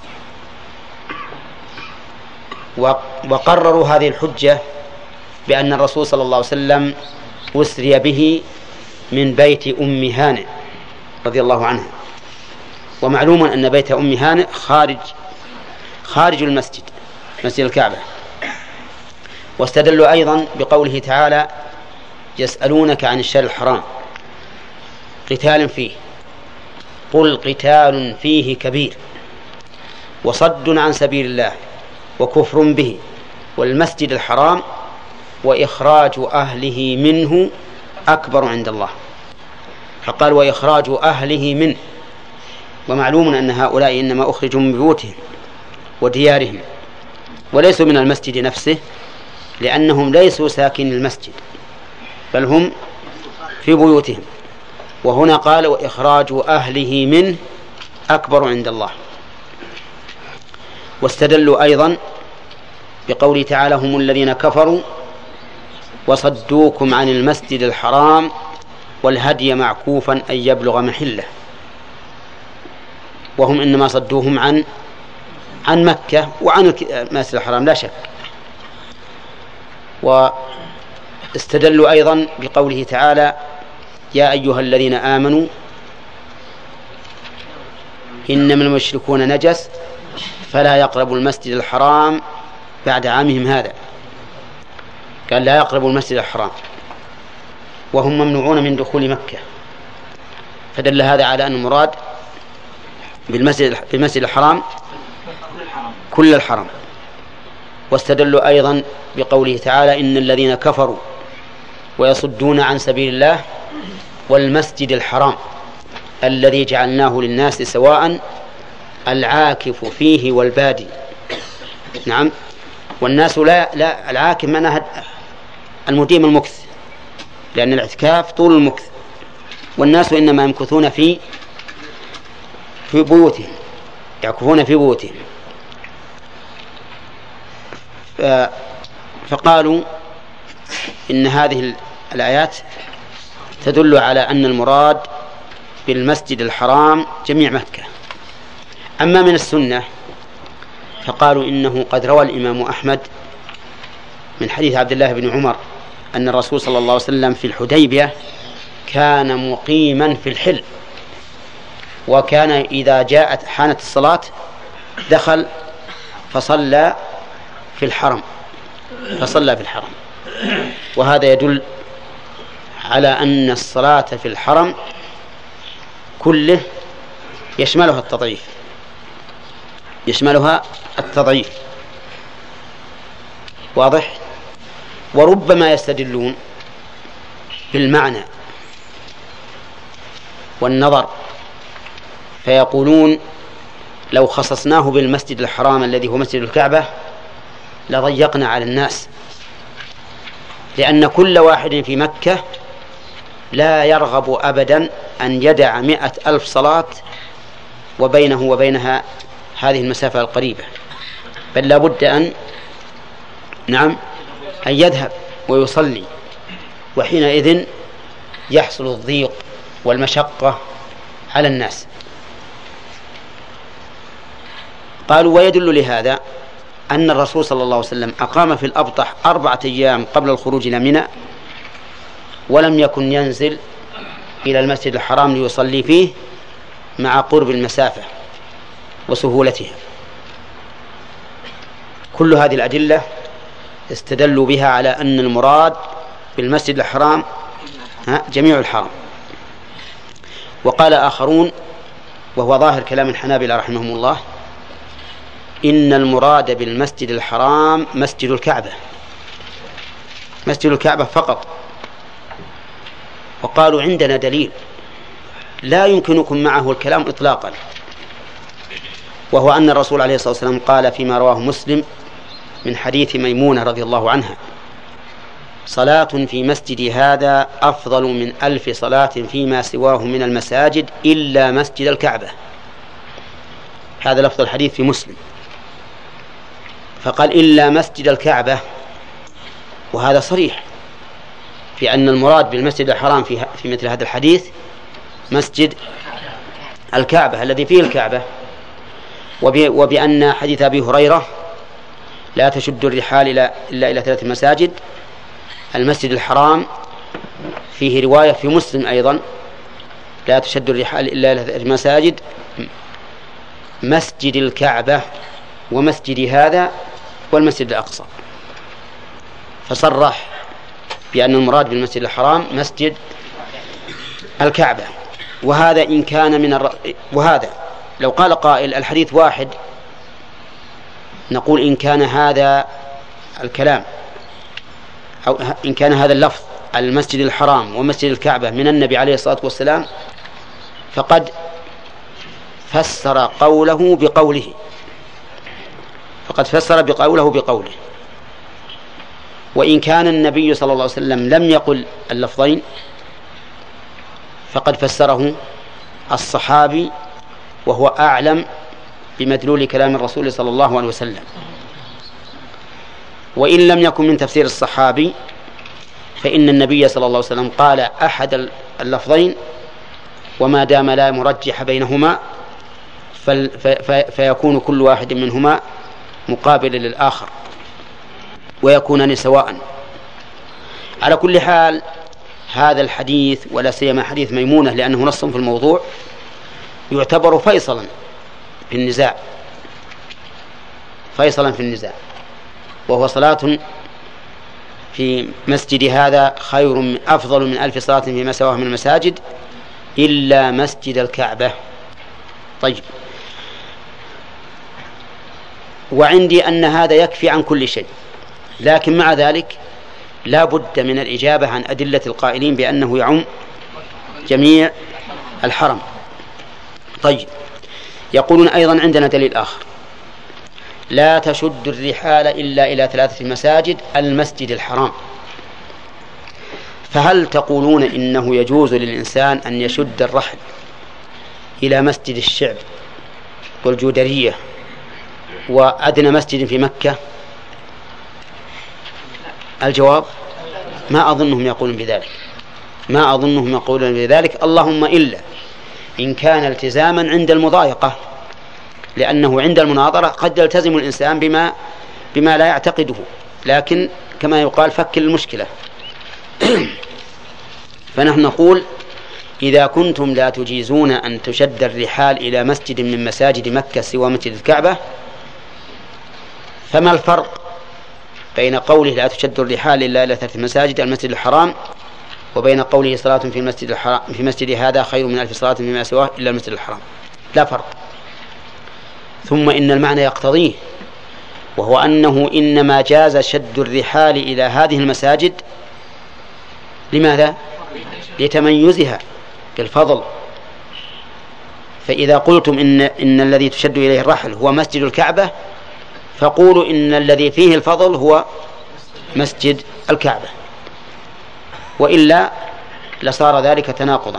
وقرروا هذه الحجة بأن الرسول صلى الله عليه وسلم أسري به من بيت أم هانئ رضي الله عنها، ومعلوم أن بيت أم هانئ خارج خارج المسجد، مسجد الكعبة. واستدلوا أيضا بقوله تعالى يسألونك عن الشهر الحرام قتال فيه قل قتال فيه كبير وصد عن سبيل الله وكفر به والمسجد الحرام وإخراج أهله منه أكبر عند الله، فقال وإخراج أهله منه، ومعلوم أن هؤلاء إنما أخرجوا من بيوتهم وديارهم وليسوا من المسجد نفسه، لأنهم ليسوا ساكن المسجد بل هم في بيوتهم. وهنا قال وإخراج أهله منه أكبر عند الله. واستدلوا أيضا بقوله تعالى هم الذين كفروا وصدوكم عن المسجد الحرام والهدي معكوفا أن يبلغ محله، وهم إنما صدوهم عن عن مكة وعن المسجد الحرام لا شك. واستدلوا أيضا بقوله تعالى يا أيها الذين آمنوا إنما المشركون نجس فلا يقربوا المسجد الحرام بعد عامهم هذا، قال لا يقربوا المسجد الحرام وهم ممنوعون من دخول مكة، فدل هذا على أن المراد بالمسجد بالمسجد الحرام كل الحرم. واستدلوا أيضا بقوله تعالى إن الذين كفروا ويصدون عن سبيل الله والمسجد الحرام الذي جعلناه للناس سواء العاكف فيه والبادي. نعم، والناس لا لا العاكف معناه المديم المكث، لأن الاعتكاف طول المكث، والناس إنما يمكثون في في بيوتهم، يعكفون في بيوتهم. فقالوا إن هذه الآيات تدل على أن المراد بالمسجد الحرام جميع مكة. أما من السنة فقالوا إنه قد روى الإمام أحمد من حديث عبد الله بن عمر أن الرسول صلى الله عليه وسلم في الحديبية كان مقيما في الحل، وكان إذا جاءت حانت الصلاة دخل فصلى في الحرم فصلى في الحرم وهذا يدل على أن الصلاة في الحرم كله يشملها التضعيف يشملها التضعيف واضح. وربما يستدلون بالمعنى والنظر فيقولون لو خصصناه بالمسجد الحرام الذي هو مسجد الكعبة لضيقنا على الناس، لأن كل واحد في مكة لا يرغب أبدا أن يدع مئة ألف صلاة وبينه وبينها هذه المسافة القريبة، بل لا بد أن نعم أن يذهب ويصلي، وحينئذ يحصل الضيق والمشقة على الناس. قالوا ويدل لهذا أن الرسول صلى الله عليه وسلم أقام في الأبطح أربعة أيام قبل الخروج إلى منى، ولم يكن ينزل إلى المسجد الحرام ليصلي فيه مع قرب المسافة وسهولتها. كل هذه الأدلة استدلوا بها على أن المراد بالمسجد الحرام جميع الحرم. وقال آخرون وهو ظاهر كلام الحنابلة رحمهم الله إن المراد بالمسجد الحرام مسجد الكعبة، مسجد الكعبة فقط. وقالوا عندنا دليل لا يمكنكم معه الكلام إطلاقا، وهو أن الرسول عليه الصلاة والسلام قال فيما رواه مسلم من حديث ميمونة رضي الله عنها صلاة في مسجد هذا أفضل من ألف صلاة فيما سواه من المساجد إلا مسجد الكعبة. هذا لفظ الحديث في مسلم، فقال إلا مسجد الكعبة، وهذا صريح في أن المراد بالمسجد الحرام في في مثل هذا الحديث مسجد الكعبة الذي فيه الكعبة، وبأن حديث أبي هريرة لا تشد الرحال إلا إلى ثلاث مساجد، المسجد الحرام فيه رواية في مسلم أيضا لا تشد الرحال إلا إلى ثلاث مساجد، مسجد الكعبة ومسجد هذا والمسجد الأقصى، فصرح بأن المراد بالمسجد الحرام مسجد الكعبة. وهذا إن كان من الر... وهذا لو قال قائل الحديث واحد نقول إن كان هذا الكلام أو إن كان هذا اللفظ المسجد الحرام ومسجد الكعبة من النبي عليه الصلاة والسلام فقد فسر قوله بقوله فقد فسر بقوله بقوله وإن كان النبي صلى الله عليه وسلم لم يقل اللفظين فقد فسره الصحابي وهو أعلم بمدلول كلام الرسول صلى الله عليه وسلم. وإن لم يكن من تفسير الصحابي فإن النبي صلى الله عليه وسلم قال أحد اللفظين، وما دام لا مرجح بينهما فيكون كل واحد منهما مقابل للآخر ويكونان سواء. على كل حال هذا الحديث ولا سيما حديث ميمونة لأنه نص في الموضوع يعتبر فيصلا في النزاع فيصلا في النزاع وهو صلاة في مسجد هذا خير من أفضل من ألف صلاة فيما سواه من المساجد إلا مسجد الكعبة. طيب، وعندي أن هذا يكفي عن كل شيء، لكن مع ذلك لا بد من الإجابة عن أدلة القائلين بأنه يعم جميع الحرم. طيب، يقولون أيضا عندنا دليل آخر لا تشد الرحال إلا إلى ثلاثة مساجد المسجد الحرام، فهل تقولون إنه يجوز للإنسان أن يشد الرحل إلى مسجد الشعب والجودرية وأدنى مسجد في مكة؟ الجواب ما أظنهم يقولون بذلك ما أظنهم يقولون بذلك اللهم إلا إن كان التزاما عند المضايقة، لأنه عند المناظرة قد يلتزم الإنسان بما بما لا يعتقده، لكن كما يقال فك المشكلة. فنحن نقول إذا كنتم لا تجيزون أن تشد الرحال إلى مسجد من مساجد مكة سوى مسجد الكعبة، فما الفرق بين قوله لا تشد الرحال إلا إلى ثلاث مساجد المسجد الحرام وبين قوله صلاة في المسجد الحرام في مسجد هذا خير من ألف صلاة فيما سواه إلا المسجد الحرام؟ لا فرق. ثم إن المعنى يقتضيه، وهو أنه إنما جاز شد الرحال إلى هذه المساجد لماذا؟ لتميزها بالفضل. فإذا قلتم إن, إن الذي تشد إليه الرحل هو مسجد الكعبة، فقولوا إن الذي فيه الفضل هو مسجد الكعبة، وإلا لصار ذلك تناقضا.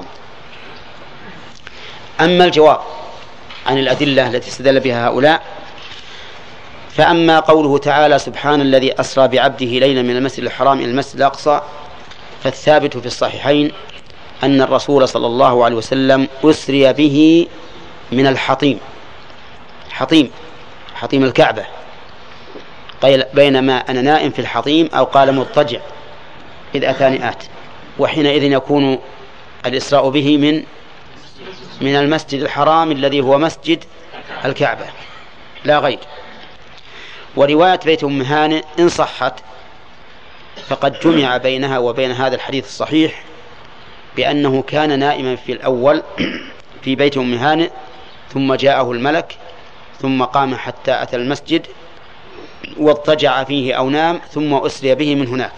أما الجواب عن الأدلة التي استدل بها هؤلاء، فأما قوله تعالى سبحان الذي أسرى بعبده ليلا من المسجد الحرام إلى المسجد الأقصى، فالثابت في الصحيحين أن الرسول صلى الله عليه وسلم أسري به من الحطيم، حطيم حطيم الكعبة، بينما أنا نائم في الحطيم، أو قال مضطجع إذ أتاني آت، وحينئذ يكون الإسراء به من من المسجد الحرام الذي هو مسجد الكعبة لا غير. ورواية بيت أم هانئ إن صحت فقد جمع بينها وبين هذا الحديث الصحيح بأنه كان نائما في الأول في بيت أم هانئ، ثم جاءه الملك، ثم قام حتى أتى المسجد واضطجع فيه أو نام، ثم أسري به من هناك.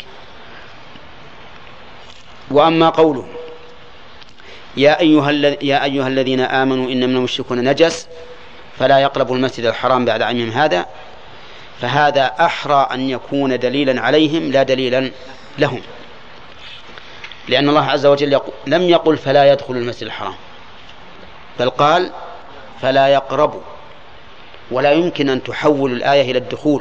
وأما قوله يا أيها, يا أيها الذين آمنوا إن من المشركون نجس فلا يقربوا المسجد الحرام بعد عامهم هذا، فهذا أحرى أن يكون دليلا عليهم لا دليلا لهم، لأن الله عز وجل يقول لم يقل فلا يدخل المسجد الحرام، بل قال فلا يقربوا، ولا يمكن أن تحول الآية إلى الدخول.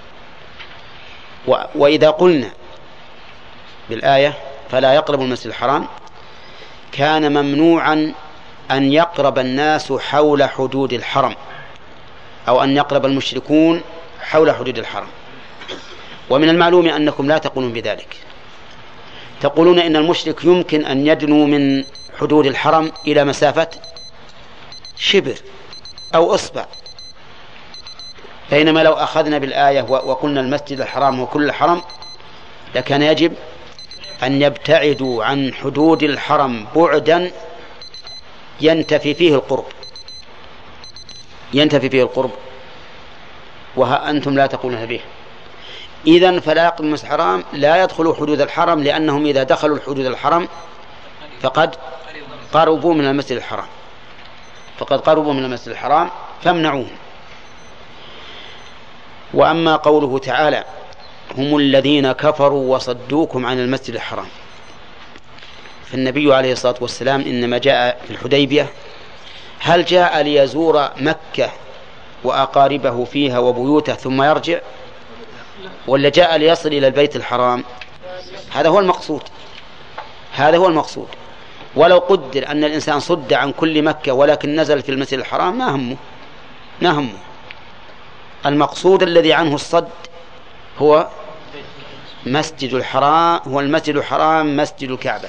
وإذا قلنا بالآية فلا يقربوا المسجد الحرام كان ممنوعا أن يقرب الناس حول حدود الحرم، أو أن يقرب المشركون حول حدود الحرم. ومن المعلوم أنكم لا تقولون بذلك، تقولون إن المشرك يمكن أن يدنو من حدود الحرم إلى مسافة شبر أو أصبع، بينما لو أخذنا بالآية وقلنا المسجد الحرام هو كل الحرم لكان يجب أن يبتعدوا عن حدود الحرم بعدا ينتفي فيه القرب ينتفي فيه القرب وها أنتم لا تقولون به. إذن فلا يقربوا المسجد الحرام لا يدخلوا حدود الحرم، لأنهم إذا دخلوا حدود الحرم فقد قربوا من المسجد الحرام فقد قربوا من المسجد الحرام فامنعوهم. وأما قوله تعالى هم الذين كفروا وصدوكم عن المسجد الحرام، فالنبي عليه الصلاة والسلام إنما جاء في الحديبية، هل جاء ليزور مكة وأقاربه فيها وبيوته ثم يرجع، ولا جاء ليصل إلى البيت الحرام؟ هذا هو المقصود هذا هو المقصود. ولو قدر أن الإنسان صد عن كل مكة ولكن نزل في المسجد الحرام ما همه ما همه المقصود الذي عنه الصد هو مسجد الحرام، هو المسجد الحرام مسجد الكعبة،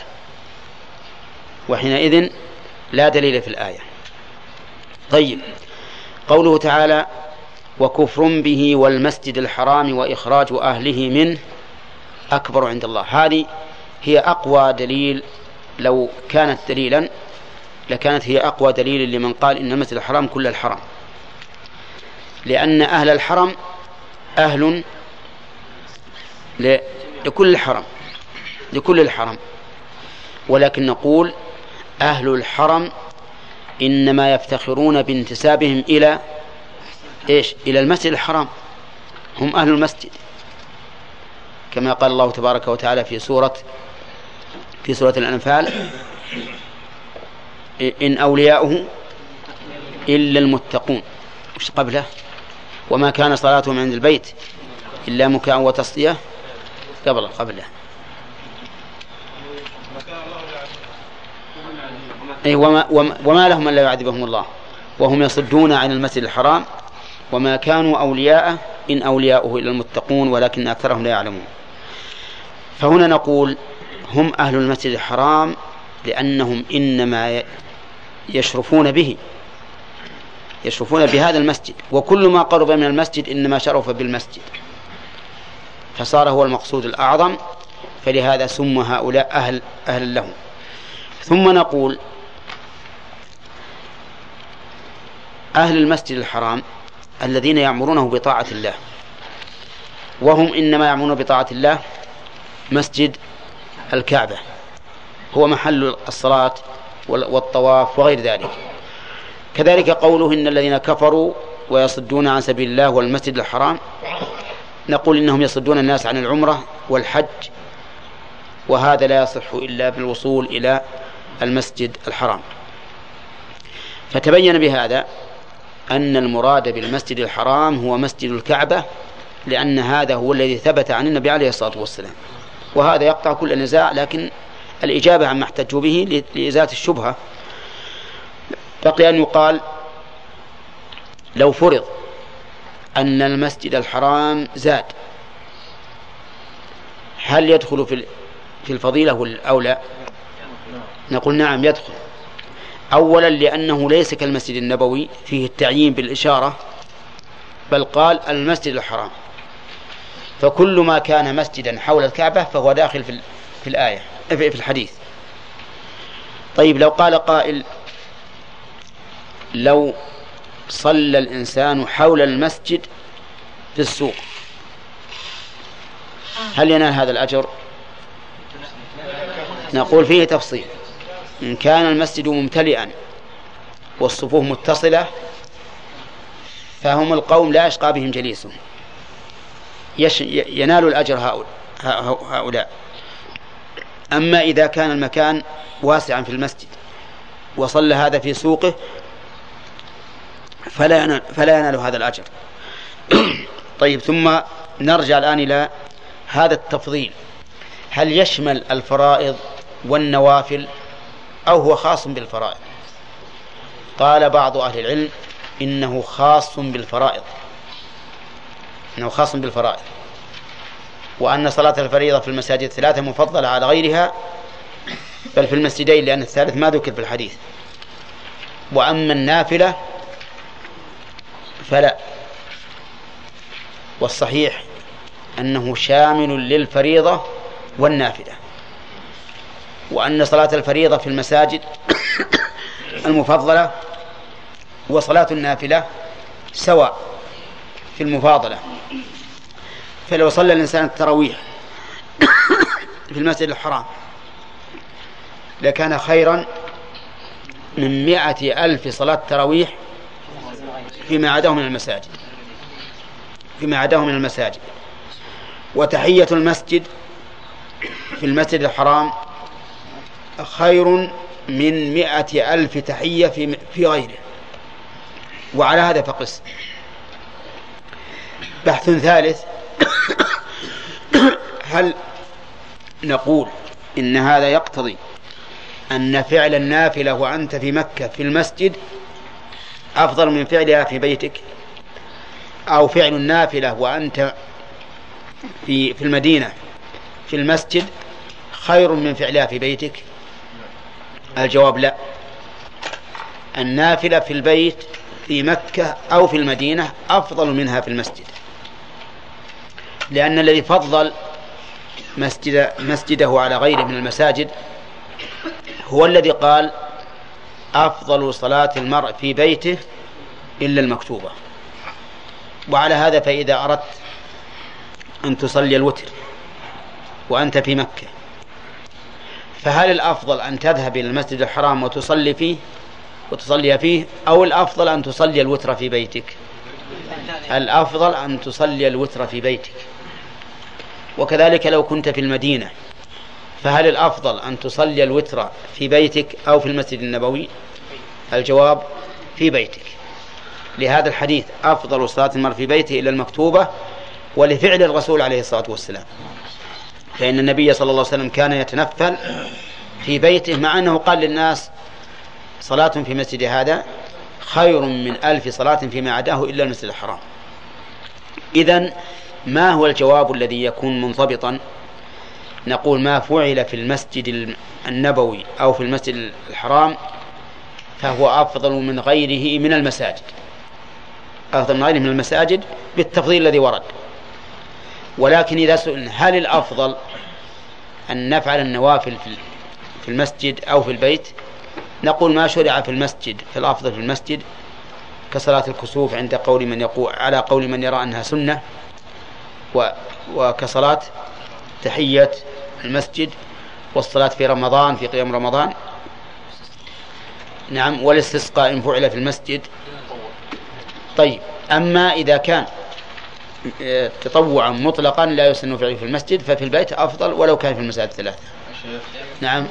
وحينئذ لا دليل في الآية. طيب، قوله تعالى وكفر به والمسجد الحرام وإخراج أهله منه أكبر عند الله، هذه هي أقوى دليل، لو كانت دليلا لكانت هي أقوى دليل لمن قال إن المسجد الحرام كل الحرم، لأن أهل الحرم أهل لكل الحرم لكل الحرم ولكن نقول أهل الحرم إنما يفتخرون بانتسابهم إلى إيش؟ إلى المسجد الحرام، هم أهل المسجد، كما قال الله تبارك وتعالى في سورة في سورة الأنفال إن أولياؤه إلا المتقون، مش قبله وما كان صلاتهم عند البيت إلا مكاء وتصدية قبل قبله أي وما, وما, وما لهم ألا يعذبهم الله وهم يصدون عن المسجد الحرام وما كانوا أولياءه إن أولياؤه إلا المتقون ولكن أكثرهم لا يعلمون. فهنا نقول هم أهل المسجد الحرام لأنهم إنما يشرفون به، يشرفون بهذا المسجد، وكل ما قرب من المسجد إنما شرف بالمسجد، فصار هو المقصود الأعظم، فلهذا سم هؤلاء أهل أهل له. ثم نقول أهل المسجد الحرام الذين يأمرونه بطاعة الله، وهم إنما يأمرون بطاعة الله مسجد الكعبة، هو محل الصلاة والطواف وغير ذلك. كذلك قوله إن الذين كفروا ويصدون عن سبيل الله والمسجد الحرام، نقول إنهم يصدون الناس عن العمرة والحج، وهذا لا يصح إلا بالوصول إلى المسجد الحرام. فتبين بهذا أن المراد بالمسجد الحرام هو مسجد الكعبة، لأن هذا هو الذي ثبت عن النبي عليه الصلاة والسلام، وهذا يقطع كل نزاع، لكن الإجابة عما احتجوا به لإزالة الشبهة. بقي أن يقال لو فرض أن المسجد الحرام زاد، هل يدخل في الفضيلة أو لا؟ نقول نعم يدخل. أولا لأنه ليس كالمسجد النبوي فيه التعيين بالإشارة، بل قال المسجد الحرام، فكل ما كان مسجدا حول الكعبة فهو داخل في في الآية في الحديث. طيب لو قال قائل لو صلى الإنسان حول المسجد في السوق هل ينال هذا الأجر؟ نقول فيه تفصيل. إن كان المسجد ممتلئا والصفوف متصلة فهم القوم لا يشقى بهم جليسهم، ينال الأجر هؤلاء. أما إذا كان المكان واسعا في المسجد وصلى هذا في سوقه فلا ينال, فلا ينال هذا الأجر. طيب ثم نرجع الآن إلى هذا التفضيل، هل يشمل الفرائض والنوافل أو هو خاص بالفرائض؟ قال بعض أهل العلم إنه خاص بالفرائض، إنه خاص بالفرائض، وأن صلاة الفريضة في المساجد الثلاثة مفضلة على غيرها، بل في المسجدين لأن الثالث ما ذكر في الحديث. وأما النافلة فلا، والصحيح أنه شامل للفريضة والنافلة، وأن صلاة الفريضة في المساجد المفضلة وصلاة النافلة سواء في المفاضلة. فلو صلى الإنسان التراويح في المسجد الحرام لكان خيرا من مئة ألف صلاة تراويح فيما عداه من المساجد فيما عداه من المساجد. وتحية المسجد في المسجد الحرام خير من مئة ألف تحية في في غيره. وعلى هذا فقس. بحث ثالث، هل نقول إن هذا يقتضي أن فعل النافلة وأنت في مكة في المسجد أفضل من فعلها في بيتك، أو فعل النافلة وأنت في في المدينة في المسجد خير من فعلها في بيتك؟ الجواب لا، النافلة في البيت في مكة أو في المدينة أفضل منها في المسجد، لأن الذي فضل مسجد مسجده على غيره من المساجد هو الذي قال أفضل صلاة المرء في بيته إلا المكتوبة. وعلى هذا فإذا أردت أن تصلي الوتر وأنت في مكة فهل الأفضل أن تذهب إلى المسجد الحرام وتصلي فيه وتصلي فيه أو الأفضل أن تصلي الوتر في بيتك؟ الأفضل أن تصلي الوتر في بيتك. وكذلك لو كنت في المدينة فهل الأفضل أن تصلي الوتر في بيتك أو في المسجد النبوي؟ الجواب في بيتك، لهذا الحديث أفضل صلاة المرء في بيته إلا المكتوبة، ولفعل الرسول عليه الصلاة والسلام، فإن النبي صلى الله عليه وسلم كان يتنفل في بيته مع أنه قال للناس صلاة في مسجد هذا خير من ألف صلاة فيما عداه إلا المسجد الحرام. إذن ما هو الجواب الذي يكون منضبطا؟ نقول ما فعل في المسجد النبوي أو في المسجد الحرام فهو أفضل من غيره من المساجد، أفضل من غيره من المساجد بالتفضيل الذي ورد. ولكن إذا سئلنا هل الأفضل أن نفعل النوافل في المسجد أو في البيت، نقول ما شرع في المسجد فالأفضل في المسجد، كصلاة الكسوف عند قول من يقول على قول من يرى أنها سنة، وكصلاة تحية المسجد، والصلاة في رمضان في قيام رمضان، نعم، والاستسقاء إن فعل في المسجد. طيب، أما إذا كان تطوعا مطلقا لا يسن فعله في المسجد ففي البيت أفضل ولو كان في المساجد ثلاثة. نعم.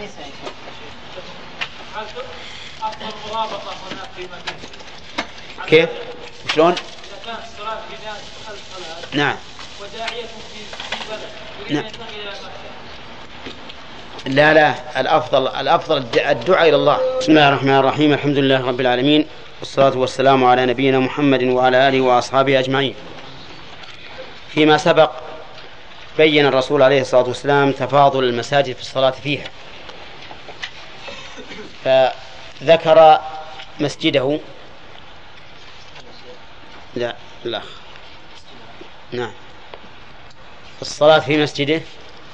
كيف؟ شلون؟ نعم. نعم. لا لا الأفضل الأفضل الدعاء إلى الله. بسم الله الرحمن الرحيم، الحمد لله رب العالمين، والصلاة والسلام على نبينا محمد وعلى آله وأصحابه أجمعين. فيما سبق بين الرسول عليه الصلاة والسلام تفاضل المساجد في الصلاة فيها، فذكر مسجده. لا لا نعم، الصلاة في مسجده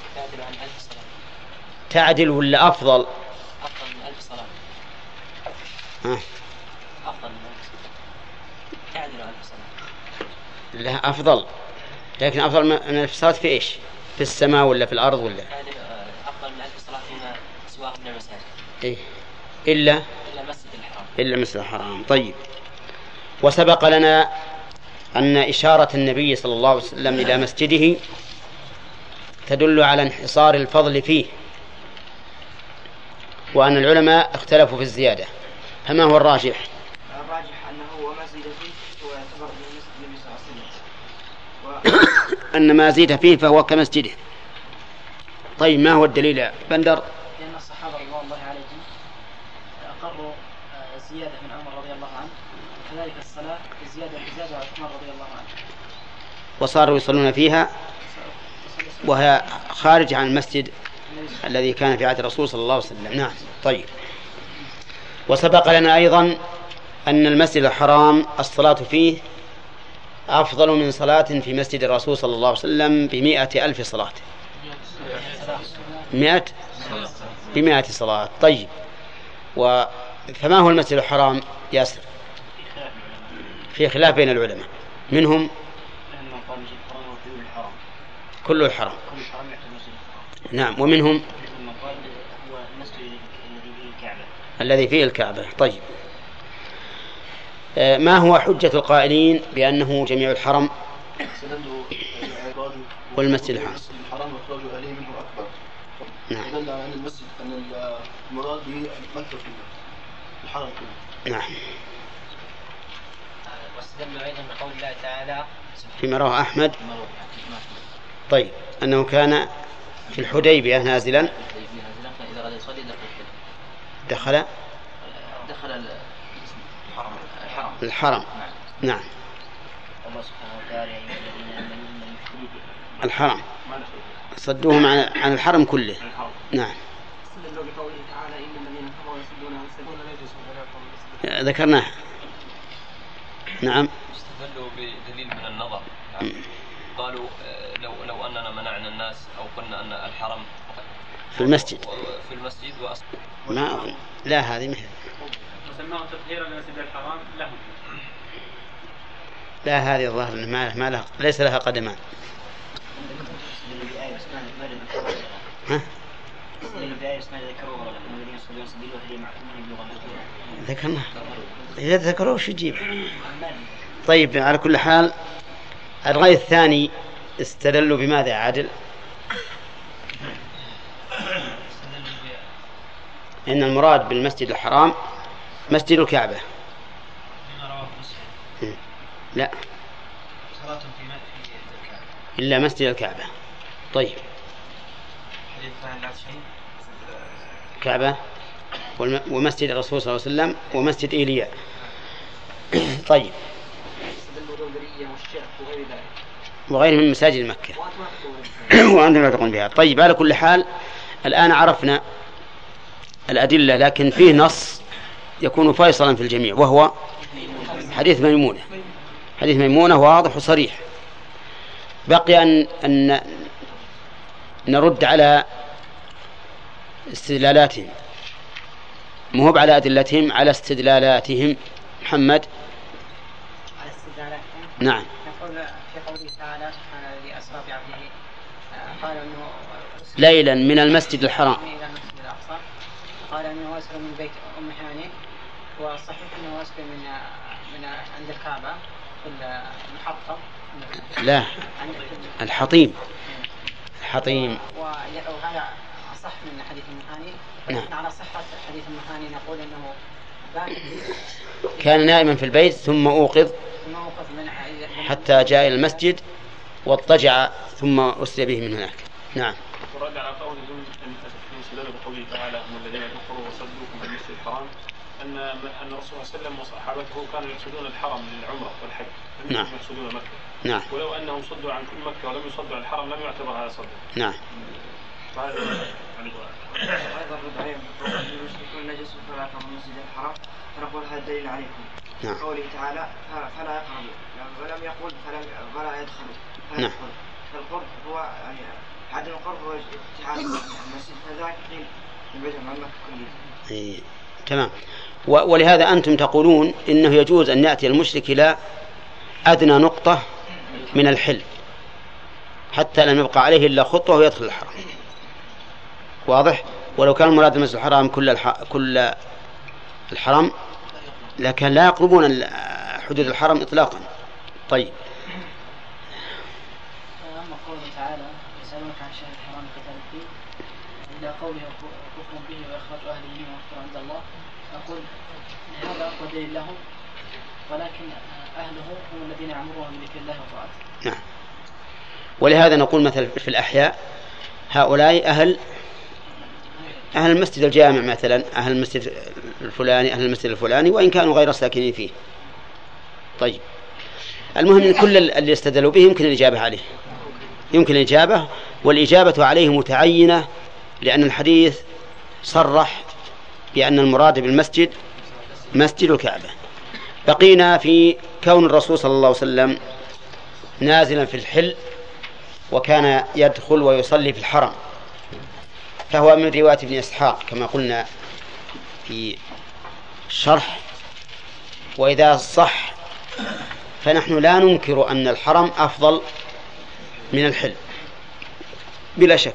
تعدل ولا أفضل؟ أفضل من ألف صلاة. آه. أفضل من ألف صلاة. تعدل ألف صلاة. لا أفضل، لكن أفضل من ألف صلاة في إيش؟ في السماء ولا في الأرض ولا؟ تعدل أفضل من ألف صلاة فيما سواه من المساجد. إيه إلا إلا مسجد الحرام. إلا مسجد الحرام. طيب، وسبق لنا أن إشارة النبي صلى الله عليه وسلم إلى مسجده تدل على انحصار الفضل فيه، وأن العلماء اختلفوا في الزيادة، فما هو الراجح؟ الراجح أنه وما زيد فيه هو يعتبر من مسجد النبي صلى الله عليه وسلم، أن ما زيد فيه فهو كمسجده. طيب، ما هو الدليل يا بندر؟ لأن الصحابة رضوان الله عليهم أقروا زيادة من عمر رضي الله عنه، كذلك الصلاة زيادة زيادة عثمان رضي الله عنه، وصاروا يصلون فيها وهي خارج عن المسجد الذي كان في عهد الرسول صلى الله عليه وسلم. نعم. طيب، وسبق لنا أيضا أن المسجد الحرام الصلاة فيه أفضل من صلاة في مسجد الرسول صلى الله عليه وسلم بمئة ألف صلاة، مئة بمئة صلاة. طيب، و فما هو المسجد الحرام ياسر؟ في خلاف بين العلماء، منهم كل الحرام، نعم، ومنهم الذي فيه الكعبة. طيب، ما هو حجة القائلين بأنه جميع الحرم والمسجد الحرام؟ الحرام إخراج أهله منه أكبر. نعم. دل على أن المسجد أن المراد به مكة كله، الحرم كله. نعم. واستدلوا أيضا بقول الله تعالى فيما رواه أحمد، طيب، أنه كان في الحديبية نازلا دخل دخل الحرم الحرم. نعم. الله سبحانه وتعالى يا أيها الذين آمنوا الحرم صدوهم عن عن الحرم كله. نعم. استدلوا بقوله تعالى إن الذين كفروا يصدون عن سبيل الله ذكرناه. نعم. استدلوا بدليل من النظر، قالوا لو لو أننا منعنا الناس أو قلنا أن الحرم في المسجد في المسجد وأصل ما لا هذه مثل وسماه تطهيرا لمسجد الحرام لهم. لا، هذه الظاهر ما ما لها ليس لها قدمان. ها؟ ذكرنا إذا ذكروا وش يجيب. طيب، على كل حال الرأي الثاني استدلوا بماذا عادل؟ إن المراد بالمسجد الحرام مسجد الكعبة. لا، إلا مسجد الكعبة. طيب، كعبة ومسجد الرسول صلى الله عليه وسلم ومسجد إيليا. طيب، وغيره من مساجد مكة وأنتم لا تقومون بها. طيب على كل حال الآن عرفنا الأدلة، لكن فيه نص يكون فيصلا في الجميع، وهو حديث ميمونة. حديث ميمونة واضح وصريح. بقي أن, أن نرد على استدلالاتهم، مو على أدلتهم، على استدلالاتهم. محمد. على استدلالاتهم. نعم. نقول في قوله تعالى سبحان الذي أسرى بعبده قال إنه ليلا من المسجد الحرام إلى المسجد الأقصى، قال إنه أسرى من بيت أم هانئ، وصحيح إنه أسرى من من عند الكعبة في المحطة. لا الحطيم. الحطيم. وهذا صح من حديث أم هانئ. ولكن على صحة حديث أم هانئ نقول إنه كان نائما في البيت ثم أوقظ حتى جاء إلى المسجد واضطجع ثم أسري به من هناك. نعم. ورد على قول من سلالة بقوله تعالى هم الذين كفروا وصدوكم عن المسجد الحرام أن أن الرسول صلى الله عليه وسلم وصحابته كانوا يقصدون الحرم للعمرة والحج، لم نعم. يقصدون مكة. نعم. ولو أنهم صدوا عن كل مكة ولم يصدوا عن الحرم لم يعتبر هذا صد. نعم. أيضا رد عليهم المشركون نجس فلا يقربوا المسجد الحرام، فنقول هذا دليل عليكم. نعم. قوله تعالى فلا يقربوا، ولم يقول فلا يدخلوا. نعم. فالقرب هو يعني عدم القرب هو اتحاد المسجد، فذاك قيل يبعدهم عن مكة كلها. إيه. تمام. ولهذا أنتم تقولون إنه يجوز أن يأتي المشرك إلى أدنى نقطة من الحل حتى لم يبقى عليه إلا خطوة ويدخل الحرم. واضح؟ ولو كان مراد المسجد الحرام كل الح... كل الحرم لكن لا يقربون حدود الحرم إطلاقا. طيب. أما قوله تعالى يسألونك عن الشهر الحرام قتال فيه إلى قوله كفر به وإخراج أهله منه ومغفرة عند الله، أقول هذا أقوى دليل لهم، ولكن أهله هم الذين يعمرون بذكر الله وطاعته. نعم. ولهذا نقول مثلا في الأحياء هؤلاء أهل أهل المسجد الجامع مثلا، أهل المسجد الفلاني، أهل المسجد الفلاني، وإن كانوا غير ساكنين فيه. طيب. المهم أن كل اللي استدلوا به يمكن الإجابة عليه، يمكن الإجابة، والإجابة عليه متعينة لأن الحديث صرح بأن المراد بالمسجد مسجد الكعبة. بقينا في كون الرسول صلى الله عليه وسلم نازلا في الحل وكان يدخل ويصلي في الحرم، فهو من رواية ابن إسحاق كما قلنا في الشرح. وإذا صح فنحن لا ننكر أن الحرم أفضل من الحل بلا شك،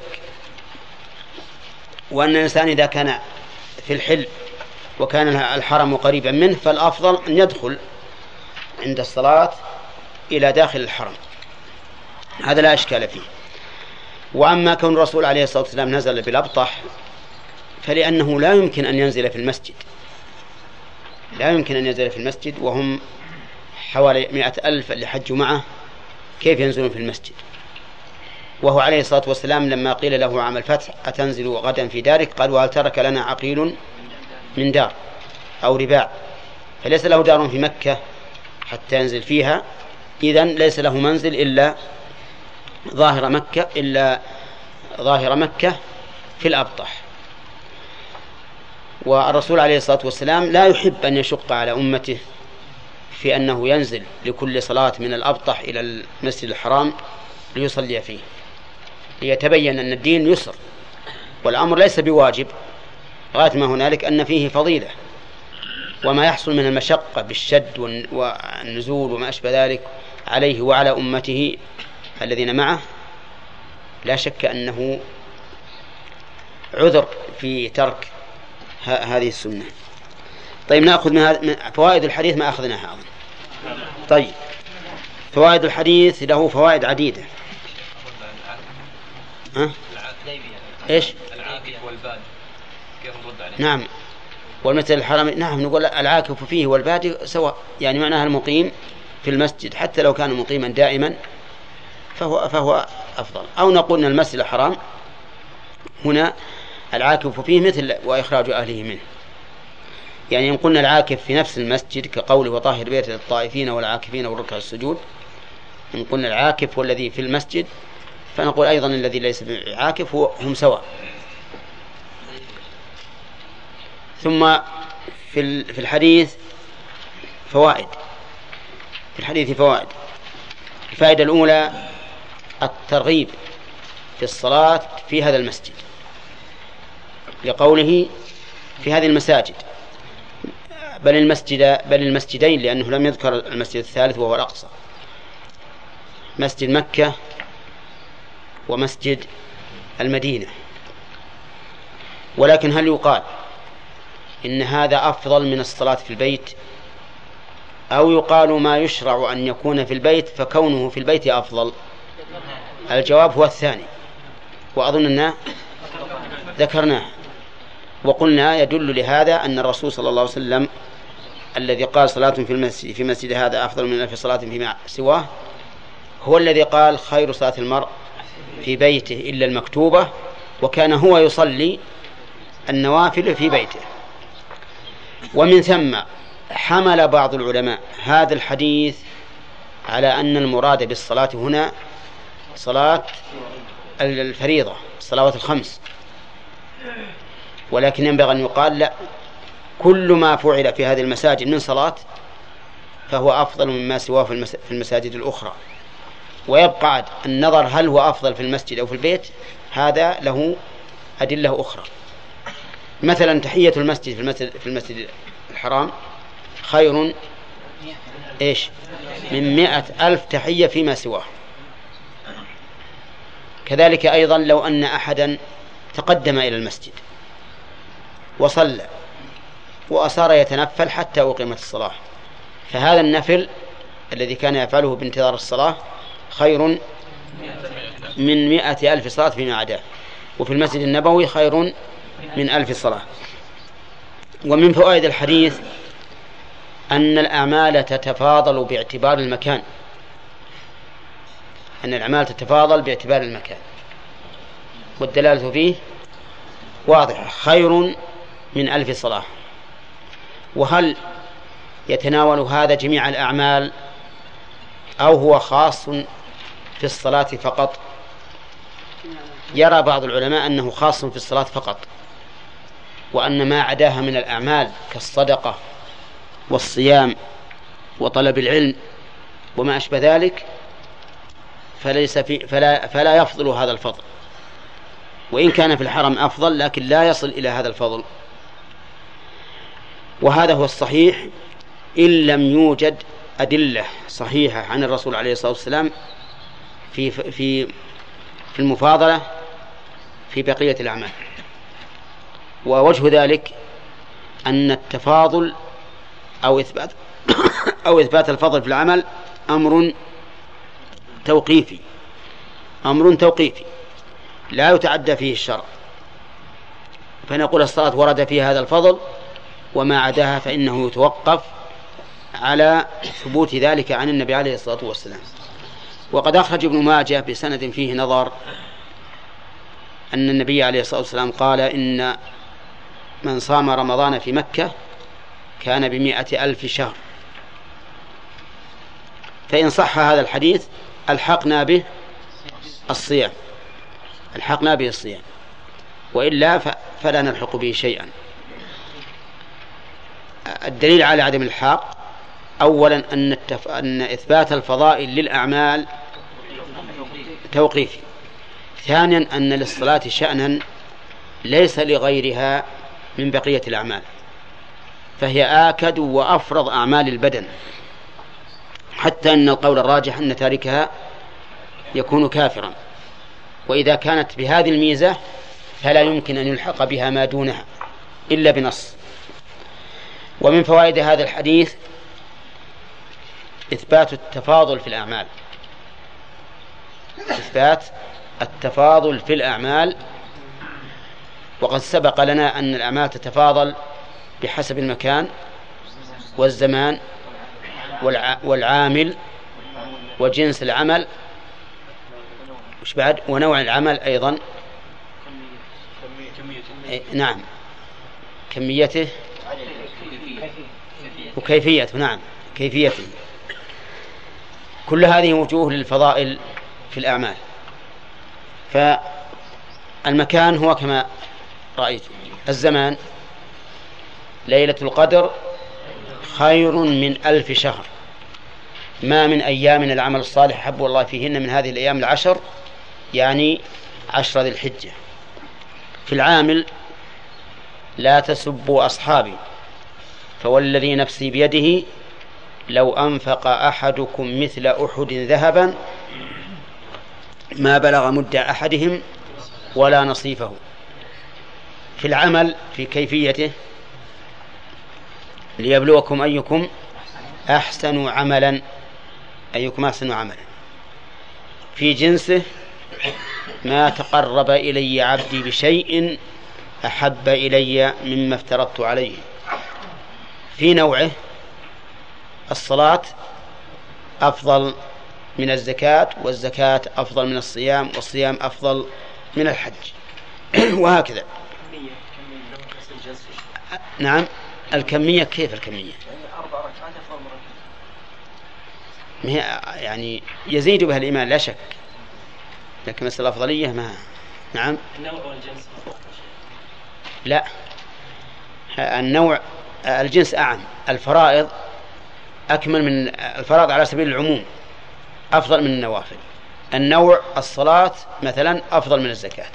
وأن الإنسان إذا كان في الحل وكان الحرم قريبا منه فالأفضل أن يدخل عند الصلاة إلى داخل الحرم، هذا لا إشكال فيه. وأما كون الرسول عليه الصلاة والسلام نزل بالأبطح فلأنه لا يمكن أن ينزل في المسجد، لا يمكن أن ينزل في المسجد وهم حوالي مئة ألف اللي حجوا معه، كيف ينزلون في المسجد؟ وهو عليه الصلاة والسلام لما قيل له عام الفتح أتنزل غدا في دارك قال وهل ترك لنا عقيل من دار أو رباع، فليس له دار في مكة حتى ينزل فيها، إذن ليس له منزل إلا ظاهر مكة إلا ظاهر مكة في الأبطح. والرسول عليه الصلاة والسلام لا يحب أن يشق على أمته في أنه ينزل لكل صلاة من الأبطح إلى المسجد الحرام ليصلي فيه، ليتبين أن الدين يسر والأمر ليس بواجب، غاية ما هنالك أن فيه فضيلة، وما يحصل من المشقة بالشد والنزول وما أشبه ذلك عليه وعلى أمته الذين معه لا شك أنه عذر في ترك هذه السنة. طيب نأخذ من فوائد الحديث ما أخذناها أظن. طيب فوائد الحديث له فوائد عديدة. ها؟ إيش؟ العاكف والباد كيف نرد عليه؟ نعم. والمسجد الحرام نعم نقول العاكف فيه والبادي سواء، يعني معناها المقيم في المسجد حتى لو كان مقيما دائما فهو فهو أفضل. أو نقول أن المسجد الحرام هنا العاكف فيه مثل وإخراج أهله منه، يعني إن قلنا العاكف في نفس المسجد كقوله وطاهر بيت للطائفين والعاكفين والركع السجود، إن قلنا العاكف والذي في المسجد فنقول أيضا الذي ليس عاكف هم سواء. ثم في في الحديث فوائد في الحديث فوائد الفائدة الأولى الترغيب في الصلاة في هذا المسجد لقوله في هذه المساجد بل المسجد بل المسجدين لأنه لم يذكر المسجد الثالث وهو الأقصى، مسجد مكة ومسجد المدينة. ولكن هل يقال إن هذا أفضل من الصلاة في البيت، أو يقال ما يشرع أن يكون في البيت فكونه في البيت أفضل؟ الجواب هو الثاني، وأظننا ذكرناه وقلنا يدل لهذا أن الرسول صلى الله عليه وسلم الذي قال صلاة في المسجد في مسجد هذا أفضل من ألف صلاة فيما سواه هو الذي قال خير صلاة المرء في بيته إلا المكتوبة، وكان هو يصلي النوافل في بيته. ومن ثم حمل بعض العلماء هذا الحديث على أن المراد بالصلاة هنا صلاة الفريضة الصلوات الخمس، ولكن ينبغي أن يقال لا، كل ما فعل في هذه المساجد من صلاة فهو أفضل مما سواه في المساجد الأخرى. ويبقى النظر هل هو أفضل في المسجد أو في البيت، هذا له أدلة أخرى. مثلا تحية المسجد في المسجد, في المسجد الحرام خير إيش من مئة ألف تحية فيما سواه. كذلك أيضا لو أن أحدا تقدم إلى المسجد وصلى وأصار يتنفل حتى أقيمت الصلاة، فهذا النفل الذي كان يفعله بانتظار الصلاة خير من مئة ألف صلاة فيما عداه. وفي المسجد النبوي خير من ألف صلاة. ومن فوائد الحديث أن الأعمال تتفاضل باعتبار المكان، أن الأعمال تتفاضل باعتبار المكان، والدلالة فيه واضحة، خير من ألف صلاة. وهل يتناول هذا جميع الأعمال أو هو خاص في الصلاة فقط؟ يرى بعض العلماء أنه خاص في الصلاة فقط، وأن ما عداها من الأعمال كالصدقة والصيام وطلب العلم وما أشبه ذلك فليس في فلا, فلا يفضل هذا الفضل، وإن كان في الحرم أفضل لكن لا يصل إلى هذا الفضل. وهذا هو الصحيح إن لم يوجد أدلة صحيحة عن الرسول عليه الصلاة والسلام في في في المفاضلة في بقية الأعمال. ووجه ذلك أن التفاضل أو إثبات أو إثبات الفضل في العمل أمر توقيفي، أمر توقيفي لا يتعدى فيه الشرع، فنقول الصلاة ورد فيها هذا الفضل، وما عداها فإنه يتوقف على ثبوت ذلك عن النبي عليه الصلاة والسلام. وقد أخرج ابن ماجه بسند فيه نظر أن النبي عليه الصلاة والسلام قال إن من صام رمضان في مكة كان بمئة ألف شهر. فإن صح هذا الحديث الحقنا به الصيام الحقنا به الصيام وإلا فلا نلحق به شيئا. الدليل على عدم الحاق أولا أن, التف... أن إثبات الفضائل للأعمال توقيفي. ثانيا أن للصلاة شأنا ليس لغيرها من بقية الأعمال، فهي آكد وأفرض أعمال البدن، حتى أن القول الراجح أن تاركها يكون كافرا. وإذا كانت بهذه الميزة فلا يمكن أن يلحق بها ما دونها إلا بنص. ومن فوائد هذا الحديث إثبات التفاضل في الأعمال، إثبات التفاضل في الأعمال. وقد سبق لنا أن الأعمال تتفاضل بحسب المكان والزمان والعامل وجنس العمل وش بعد ونوع العمل أيضا. نعم، كميته وكيفيته. نعم، كيفيته. كل هذه وجوه للفضائل في الأعمال. فالمكان هو كما رأيت. الزمان ليلة القدر خير من ألف شهر، ما من أيام العمل الصالح حب الله فيهن من هذه الأيام العشر، يعني عشر ذي الحجة. في العامل لا تسبوا أصحابي فوالذي نفسي بيده لو أنفق أحدكم مثل أحد ذهبا ما بلغ مد أحدهم ولا نصيفه. في العمل في كيفيته ليبلوكم أيكم أحسن عملا، أيكم أحسن عملا. في جنسه ما تقرب إلي عبدي بشيء أحب إلي مما افترضت عليه. في نوعه الصلاة أفضل من الزكاة، والزكاة أفضل من الصيام، والصيام أفضل من الحج، وهكذا. نعم. الكمية كيف الكمية؟ يعني يزيد بها الإيمان لا شك، لكن مثل الأفضلية ما. نعم. النوع والجنس لا، النوع الجنس أعم. الفرائض أكمل من الفرائض على سبيل العموم، أفضل من النوافل. النوع الصلاة مثلا أفضل من الزكاة.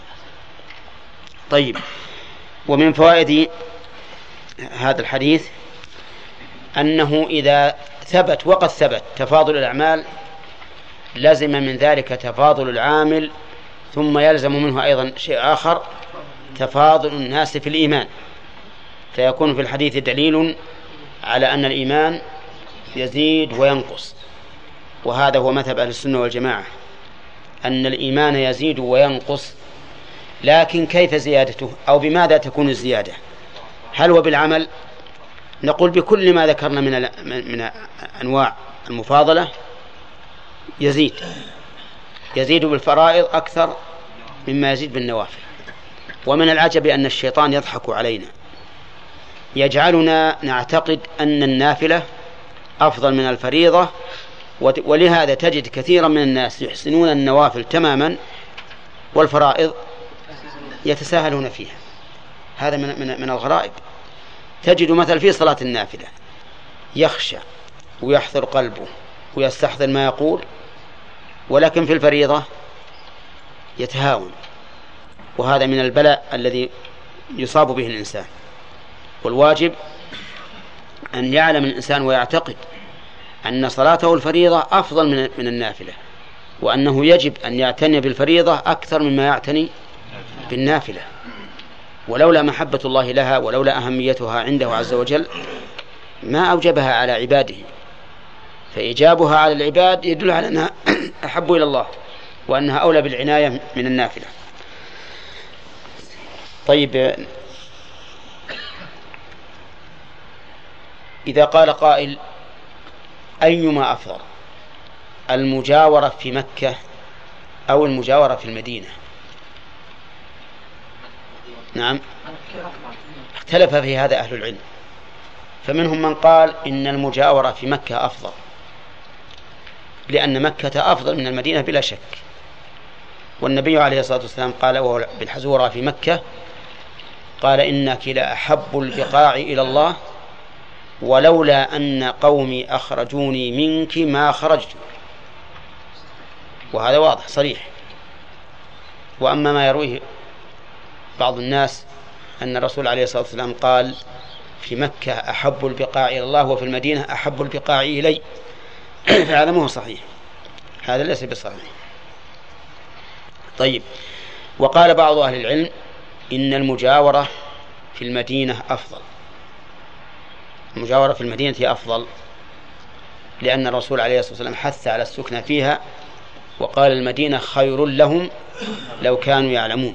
طيب، ومن فوائد هذا الحديث أنه إذا ثبت وقد ثبت تفاضل الأعمال لزم من ذلك تفاضل العامل، ثم يلزم منه أيضا شيء آخر، تفاضل الناس في الإيمان، فيكون في الحديث دليل على أن الإيمان يزيد وينقص. وهذا هو مذهب أهل السنة والجماعة، أن الإيمان يزيد وينقص. لكن كيف زيادته أو بماذا تكون الزيادة؟ هل هو بالعمل؟ نقول بكل ما ذكرنا من من أنواع المفاضلة يزيد يزيد بالفرائض أكثر مما يزيد بالنوافل. ومن العجب أن الشيطان يضحك علينا، يجعلنا نعتقد أن النافلة أفضل من الفريضة، ولهذا تجد كثيرا من الناس يحسنون النوافل تماما والفرائض يتساهلون فيها. هذا من, من, من الغرائب. تجد مثل في صلاة النافلة يخشى ويحضر قلبه ويستحضر ما يقول، ولكن في الفريضة يتهاون، وهذا من البلاء الذي يصاب به الإنسان. والواجب أن يعلم الإنسان ويعتقد أن صلاته الفريضة أفضل من من النافلة، وأنه يجب أن يعتني بالفريضة أكثر مما يعتني بالنافلة. ولولا محبة الله لها ولولا أهميتها عنده عز وجل ما أوجبها على عباده، فإيجابها على العباد يدل على أنها أحب إلى الله وأنها أولى بالعناية من النافلة. طيب، إذا قال قائل أيما أفضل، المجاورة في مكة أو المجاورة في المدينة؟ نعم، اختلف في هذا أهل العلم، فمنهم من قال إن المجاورة في مكة أفضل، لأن مكة أفضل من المدينة بلا شك. والنبي عليه الصلاة والسلام قال وهو بالحزورة في مكة، قال إنك لأحب البقاع إلى الله ولولا أن قومي أخرجوني منك ما خرجت. وهذا واضح صريح. وأما ما يرويه بعض الناس أن الرسول عليه الصلاة والسلام قال في مكة أحب البقاع إلى الله وفي المدينة أحب البقاع إلي، فهذا مو صحيح، هذا ليس بصحيح. طيب، وقال بعض أهل العلم إن المجاورة في المدينة أفضل، المجاورة في المدينة هي أفضل، لأن الرسول عليه الصلاة والسلام حث على السكنة فيها وقال المدينة خير لهم لو كانوا يعلمون.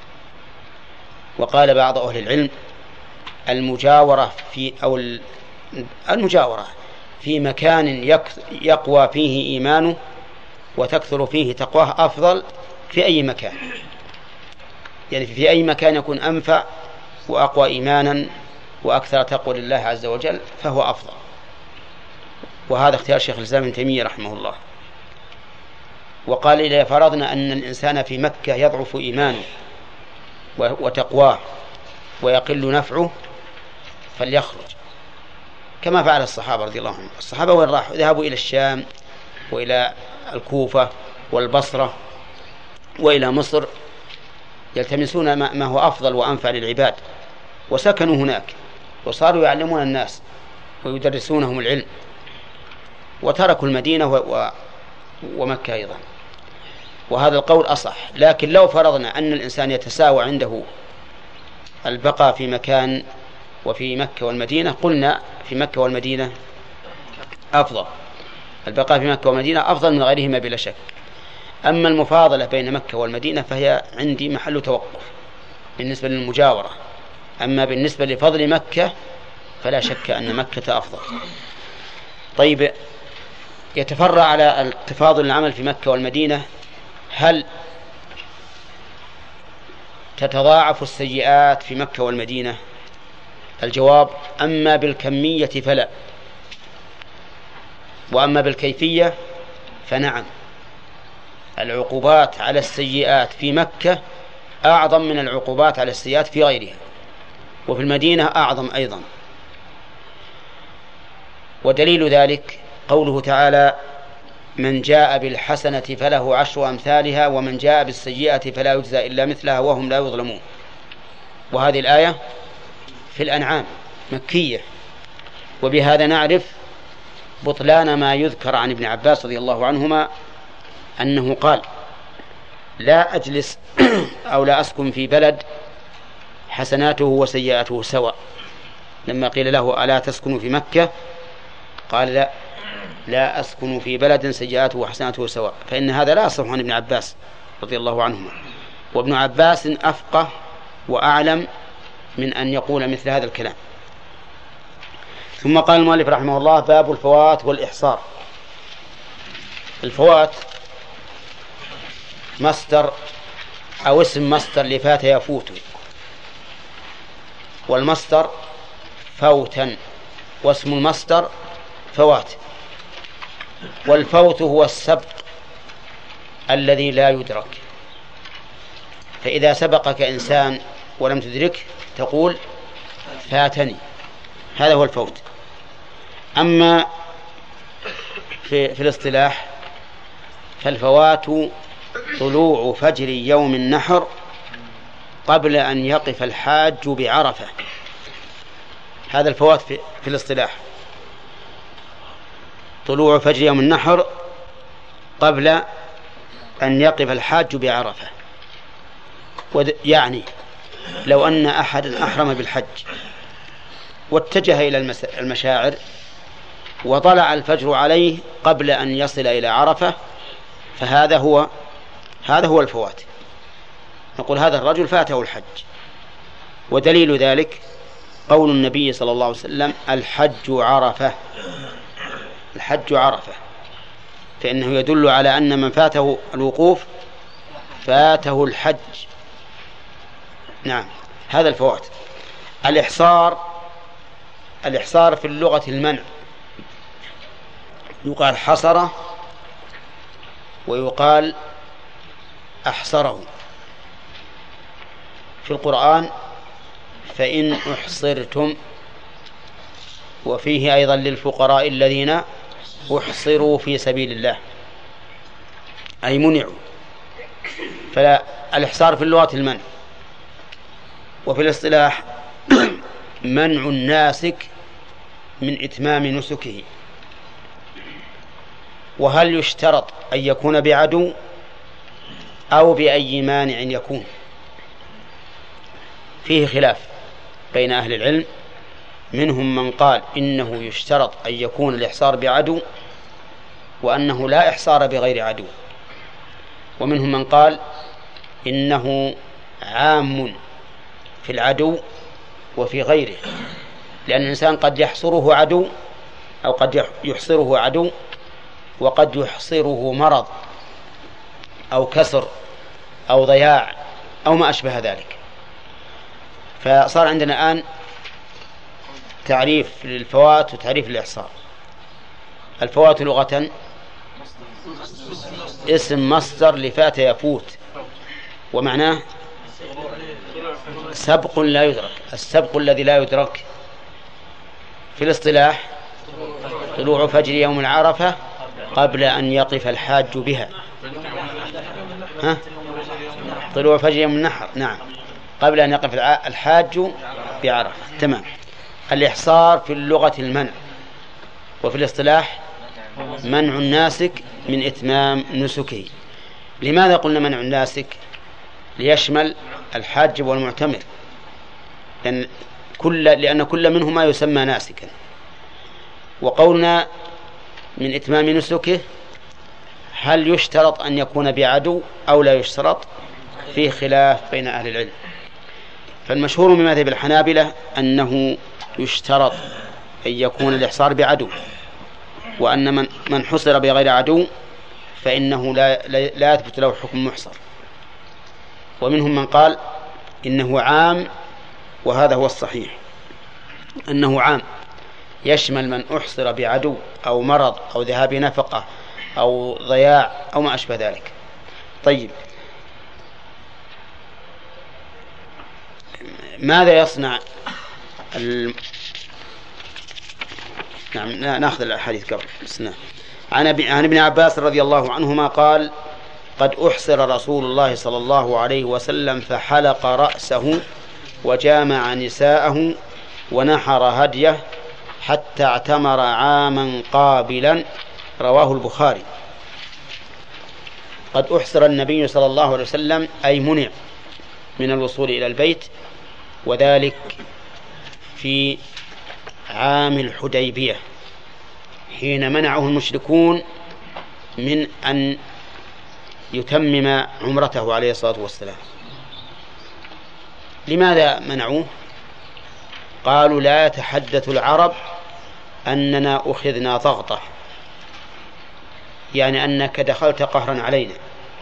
وقال بعض أهل العلم المجاورة في أو المجاورة في مكان يقوى فيه إيمانه وتكثر فيه تقواه أفضل في أي مكان، يعني في أي مكان يكون أنفع وأقوى إيمانا وأكثر تقوى لله عز وجل فهو أفضل. وهذا اختيار شيخ الإسلام ابن تيمية رحمه الله. وقال إذا فرضنا أن الإنسان في مكة يضعف إيمانه وتقواه ويقل نفعه فليخرج كما فعل الصحابة رضي الله عنهم. الصحابة وين راحوا؟ ذهبوا إلى الشام وإلى الكوفة والبصرة وإلى مصر يلتمسون ما هو أفضل وأنفع للعباد، وسكنوا هناك وصاروا يعلمون الناس ويدرسونهم العلم، وتركوا المدينة و... ومكة أيضا. وهذا القول أصح. لكن لو فرضنا أن الإنسان يتساوى عنده البقاء في مكان وفي مكة والمدينة، قلنا في مكة والمدينة أفضل، البقاء في مكة والمدينة أفضل من غيرهما بلا شك. أما المفاضلة بين مكة والمدينة فهي عندي محل توقف بالنسبة للمجاورة. أما بالنسبة لفضل مكة فلا شك أن مكة أفضل. طيب، يتفرع على التفاضل العمل في مكة والمدينة، هل تتضاعف السيئات في مكة والمدينة؟ الجواب: أما بالكمية فلا، وأما بالكيفية فنعم. العقوبات على السيئات في مكة أعظم من العقوبات على السيئات في غيرها، وفي المدينة أعظم أيضا. ودليل ذلك قوله تعالى: من جاء بالحسنة فله عشر أمثالها ومن جاء بالسيئة فلا يجزى إلا مثلها وهم لا يظلمون. وهذه الآية في الأنعام مكية. وبهذا نعرف بطلان ما يذكر عن ابن عباس رضي الله عنهما أنه قال: لا أجلس أو لا أسكن في بلد حسناته وسيئاته سواء. لما قيل له: ألا تسكن في مكة؟ قال: لا لا أسكن في بلد سيئاته وحسناته سواء. فإن هذا لا يصح عن ابن عباس رضي الله عنهما، وابن عباس أفقه وأعلم من أن يقول مثل هذا الكلام. ثم قال المؤلف رحمه الله: باب الفوات والإحصار. الفوات مصدر أو اسم مصدر لفات يفوت، والمصدر فوتا، واسم المصدر فوات. والفوت هو السبق الذي لا يدرك، فإذا سبقك إنسان ولم تدركه تقول فاتني، هذا هو الفوت. أما في, في الاصطلاح فالفوات طلوع فجر يوم النحر قبل أن يقف الحاج بعرفة، هذا الفوات في, في الاصطلاح، طلوع فجر يوم النحر قبل أن يقف الحاج بعرفة. يعني لو أن أحد أحرم بالحج واتجه إلى المشاعر وطلع الفجر عليه قبل أن يصل إلى عرفة، فهذا هو هذا هو الفوات. نقول هذا الرجل فاته الحج. ودليل ذلك قول النبي صلى الله عليه وسلم: الحج عرفة، الحج عرفة، فإنه يدل على أن من فاته الوقوف فاته الحج. نعم، هذا الفوات. الإحصار، الإحصار في اللغة المنع، يقال حصر ويقال أحصره. في القرآن: فإن أحصرتم، وفيه أيضا: للفقراء الذين أحصروا في سبيل الله، أي منعوا. فالإحصار في اللغة المنع، وفي الاصطلاح منع الناسك من إتمام نسكه. وهل يشترط أن يكون بعدو أو بأي مانع يكون؟ فيه خلاف بين أهل العلم، منهم من قال إنه يشترط أن يكون الإحصار بعدو وأنه لا إحصار بغير عدو، ومنهم من قال إنه عام في العدو وفي غيره، لأن الإنسان قد يحصره عدو أو قد يحصره عدو، وقد يحصره مرض أو كسر أو ضياع أو ما أشبه ذلك. فصار عندنا الآن تعريف للفوات وتعريف للإحصار. الفوات لغة اسم مصدر لفات يفوت، ومعناه سبق لا يدرك. السبق الذي لا يدرك في الاصطلاح طلوع فجر يوم العرفة قبل أن يقف الحاج بها. ها؟ طلوع فجر يوم النحر، نعم، قبل أن يقف الحاج بعرفة. تمام. الإحصار في اللغة المنع، وفي الاصطلاح منع الناسك من إتمام نسكه. لماذا قلنا منع الناسك؟ ليشمل الحاج والمعتمر، لأن كل, لأن كل منهما يسمى ناسكا. وقولنا من إتمام نسكه هل يشترط أن يكون بعدو أو لا يشترط؟ فيه خلاف بين أهل العلم. فالمشهور من مذهب الحنابلة أنه يشترط أن يكون الإحصار بعدو، وأن من, من حصر بغير عدو فإنه لا, لا يثبت له حكم محصر. ومنهم من قال إنه عام، وهذا هو الصحيح، أنه عام يشمل من أحصر بعدو أو مرض أو ذهاب نفقة أو ضياع أو ما أشبه ذلك. طيب، ماذا يصنع ال... نعم نأخذ الحديث قبل سنة. عن ابن عباس رضي الله عنهما قال: قد أحصر رسول الله صلى الله عليه وسلم فحلق رأسه وجامع نساءه ونحر هديه حتى اعتمر عاما قابلا. رواه البخاري. قد أحصر النبي صلى الله عليه وسلم أي منع من الوصول إلى البيت، وذلك في عام الحديبية حين منعه المشركون من أن يتمم عمرته عليه الصلاة والسلام. لماذا منعوه؟ قالوا: لا يتحدث العرب أننا أخذنا ضغطة، يعني أنك دخلت قهرا علينا.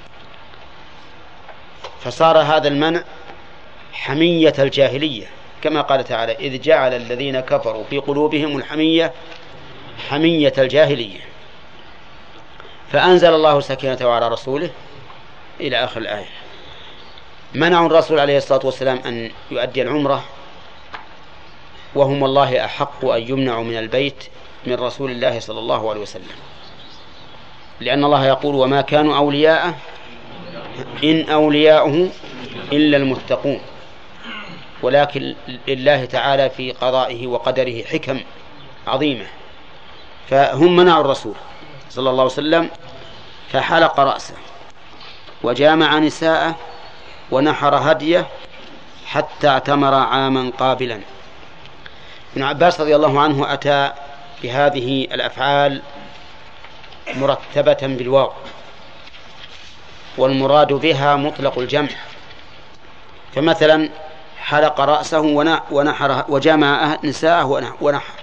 فصار هذا المنع حمية الجاهلية، كما قال تعالى: إذ جعل الذين كفروا في قلوبهم الحمية حمية الجاهلية. فأنزل الله سكينته على رسوله إلى آخر الآية. منعوا الرسول عليه الصلاة والسلام أن يؤدي العمرة، وهم والله أحق أن يمنعوا من البيت من رسول الله صلى الله عليه وسلم، لأن الله يقول: وما كانوا أولياءه إن أولياؤه إلا المتقون. ولكن لله تعالى في قضائه وقدره حكم عظيمة. فهم منعوا الرسول صلى الله عليه وسلم فحلق رأسه وجامع نساءه ونحر هديه حتى اعتمر عاما قابلا. ابن عباس رضي الله عنه أتى بهذه الأفعال مرتبة بالواو، والمراد بها مطلق الجمع. فمثلا حلق رأسه ونحر وجامع نساءه ونحر،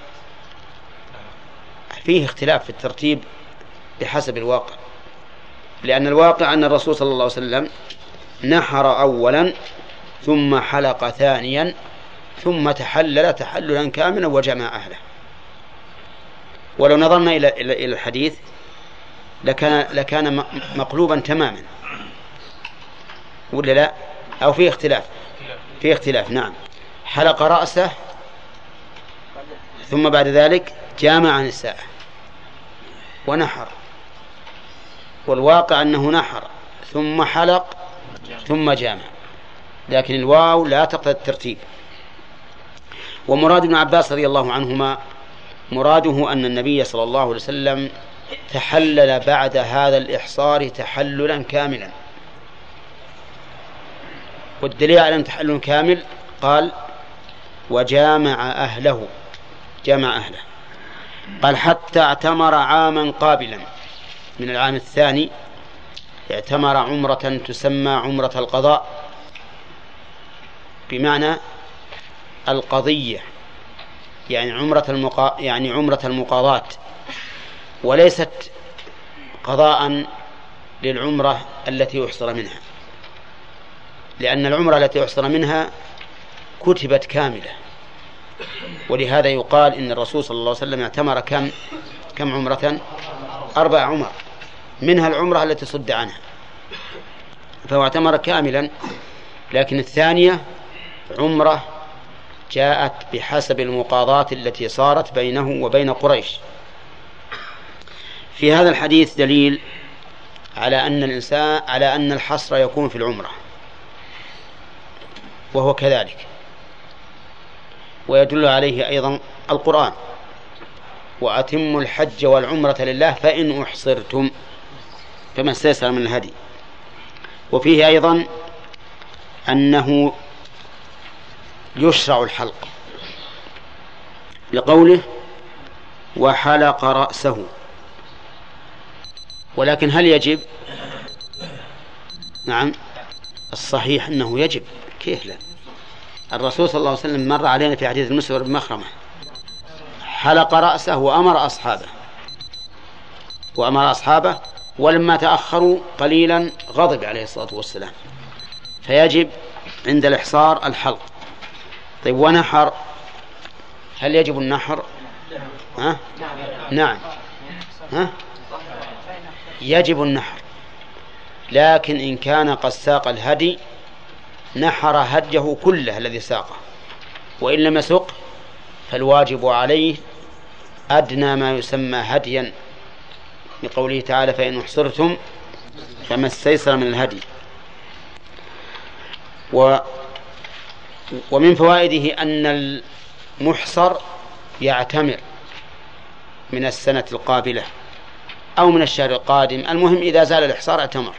فيه اختلاف في الترتيب بحسب الواقع، لأن الواقع أن الرسول صلى الله عليه وسلم نحر أولا ثم حلق ثانيا ثم تحلل تحللا كاملا وجمع أهله. ولو نظرنا إلى إلى الحديث لكان لكان مقلوبا تماما، ولا لا؟ أو فيه اختلاف؟ فيه اختلاف، نعم. حلق رأسه ثم بعد ذلك جامع نساءه ونحر، والواقع أنه نحر ثم حلق ثم جامع، لكن الواو لا تقتضي الترتيب. ومراد ابن عباس رضي الله عنهما مراده أن النبي صلى الله عليه وسلم تحلل بعد هذا الإحصار تحللا كاملا. والدليل على أن تحلل كامل قال: وجامع أهله، جامع أهله. قال: حتى اعتمر عاما قابلا، من العام الثاني اعتمر عمرة تسمى عمرة القضاء، بمعنى القضية، يعني عمرة المقا... يعني عمرة المقاضاة، وليست قضاء للعمرة التي يحصر منها، لأن العمرة التي يحصر منها كتبت كاملة ولهذا يقال إن الرسول صلى الله عليه وسلم اعتمر كم كم عمرة؟ أربع عمر، منها العمرة التي صد عنها، فهو اعتمر كاملا. لكن الثانية عمرة جاءت بحسب المقاضاة التي صارت بينه وبين قريش. في هذا الحديث دليل على أن الإنسان على أن الحصر يكون في العمرة، وهو كذلك، ويدل عليه أيضا القرآن: وأتموا الحج والعمرة لله فإن أحصرتم فما استيسر من الهدي. وفيه أيضا أنه يشرع الحلق لقوله: وحلق رأسه. ولكن هل يجب؟ نعم، الصحيح أنه يجب. كيف لا؟ الرسول صلى الله عليه وسلم مر علينا في حديث المسور بن مخرمة حلق رأسه وأمر أصحابه وأمر أصحابه ولما تأخروا قليلا غضب عليه الصلاة والسلام. فيجب عند الإحصار الحلق. طيب، ونحر، هل يجب النحر؟ ها؟ نعم، ها؟ يجب النحر، لكن إن كان قد ساق الهدي نحر هديه كله الذي ساقه، وإن لم يسق فالواجب عليه أدنى ما يسمى هديا، لقوله تعالى: فإن أحصرتم فما استيسر من الهدي. و ومن فوائده أن المحصر يعتمر من السنة القابلة أو من الشهر القادم، المهم إذا زال الإحصار اعتمر.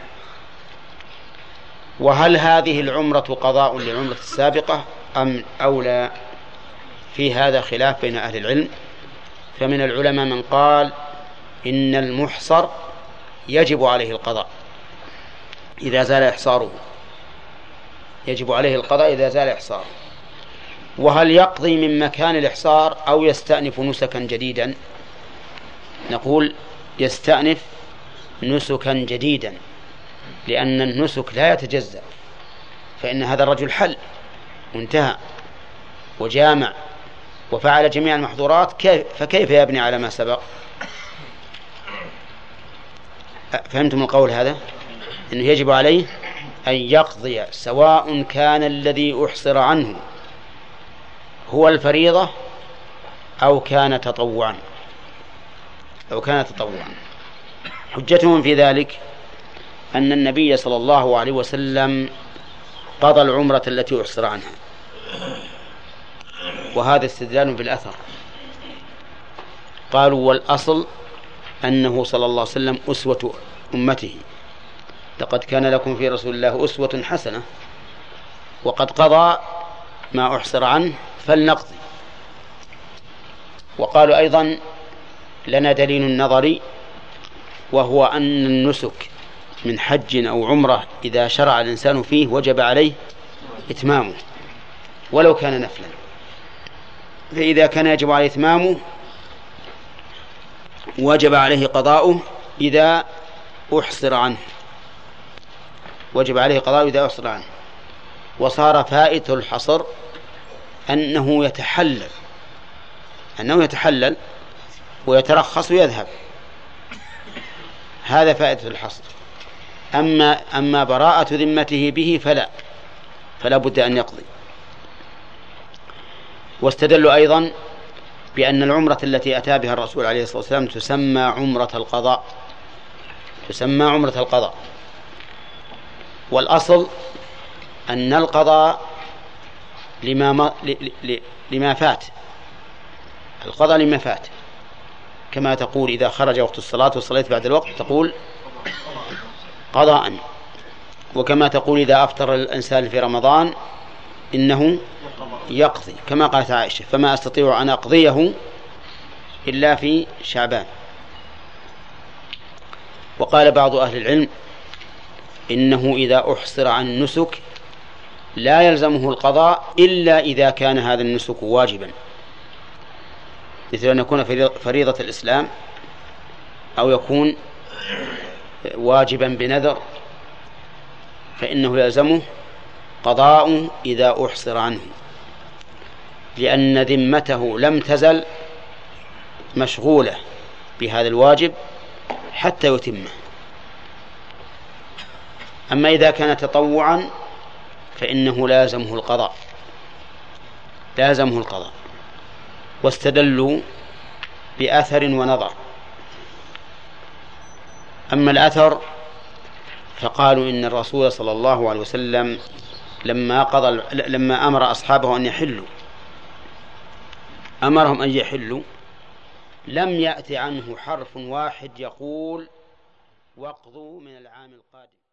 وهل هذه العمرة قضاء للعمرة السابقة أم أو لا؟ في هذا خلاف بين أهل العلم، فمن العلماء من قال إن المحصر يجب عليه القضاء إذا زال إحصاره، يجب عليه القضاء إذا زال إحصاره. وهل يقضي من مكان الإحصار أو يستأنف نسكا جديدا؟ نقول يستأنف نسكا جديدا، لأن النسك لا يتجزأ، فإن هذا الرجل حل وانتهى وجامع وفعل جميع المحظورات، كيف فكيف يبني على ما سبق؟ فهمتم القول هذا؟ إنه يجب عليه أن يقضي، سواء كان الذي أحصر عنه هو الفريضة أو كان تطوعا أو كان تطوعا. حجتهم في ذلك أن النبي صلى الله عليه وسلم قضى العمرة التي أحصر عنها، وهذا استدلال بالأثر. قالوا: والأصل أنه صلى الله عليه وسلم أسوة أمته، لقد كان لكم في رسول الله أسوة حسنة، وقد قضى ما أحصر عنه فلنقضي. وقالوا أيضا: لنا دليل النظري، وهو أن النسك من حج أو عمرة إذا شرع الإنسان فيه وجب عليه إتمامه ولو كان نفلا، فإذا كان يجب عليه إتمامه وجب عليه قضاؤه إذا أحصر عنه، وجب عليه قضاؤه إذا أحصر عنه. وصار فائدة الحصر أنه يتحلل أنه يتحلل ويترخص ويذهب، هذا فائدة الحصر. أما أما براءة ذمته به فلا فلا بد أن يقضي. واستدلوا أيضا بأن العمرة التي أتى بها الرسول عليه الصلاة والسلام تسمى عمرة القضاء، تسمى عمرة القضاء. والأصل أن القضاء لما, لما فات، القضاء لما فات، كما تقول إذا خرج وقت الصلاة وصليت بعد الوقت تقول قضاء، وكما تقول إذا أفطر الإنسان في رمضان إنه يقضي، كما قالت عائشة: فما أستطيع أن أقضيه إلا في شعبان. وقال بعض أهل العلم إنه إذا أحصر عن نسك لا يلزمه القضاء إلا إذا كان هذا النسك واجبا، مثل أن يكون فريضة الإسلام أو يكون واجبا بنذر، فإنه يلزمه قضاء إذا أحصر عنه. لأن ذمته لم تزل مشغولة بهذا الواجب حتى يتمه. أما إذا كان تطوعا فإنه لازمه القضاء لازمه القضاء واستدلوا بأثر ونظر. أما الأثر فقالوا إن الرسول صلى الله عليه وسلم لما قضى لما أمر أصحابه أن يحلوا أمرهم أن يحلوا لم يأتي عنه حرف واحد يقول واقضوا من العام القادم.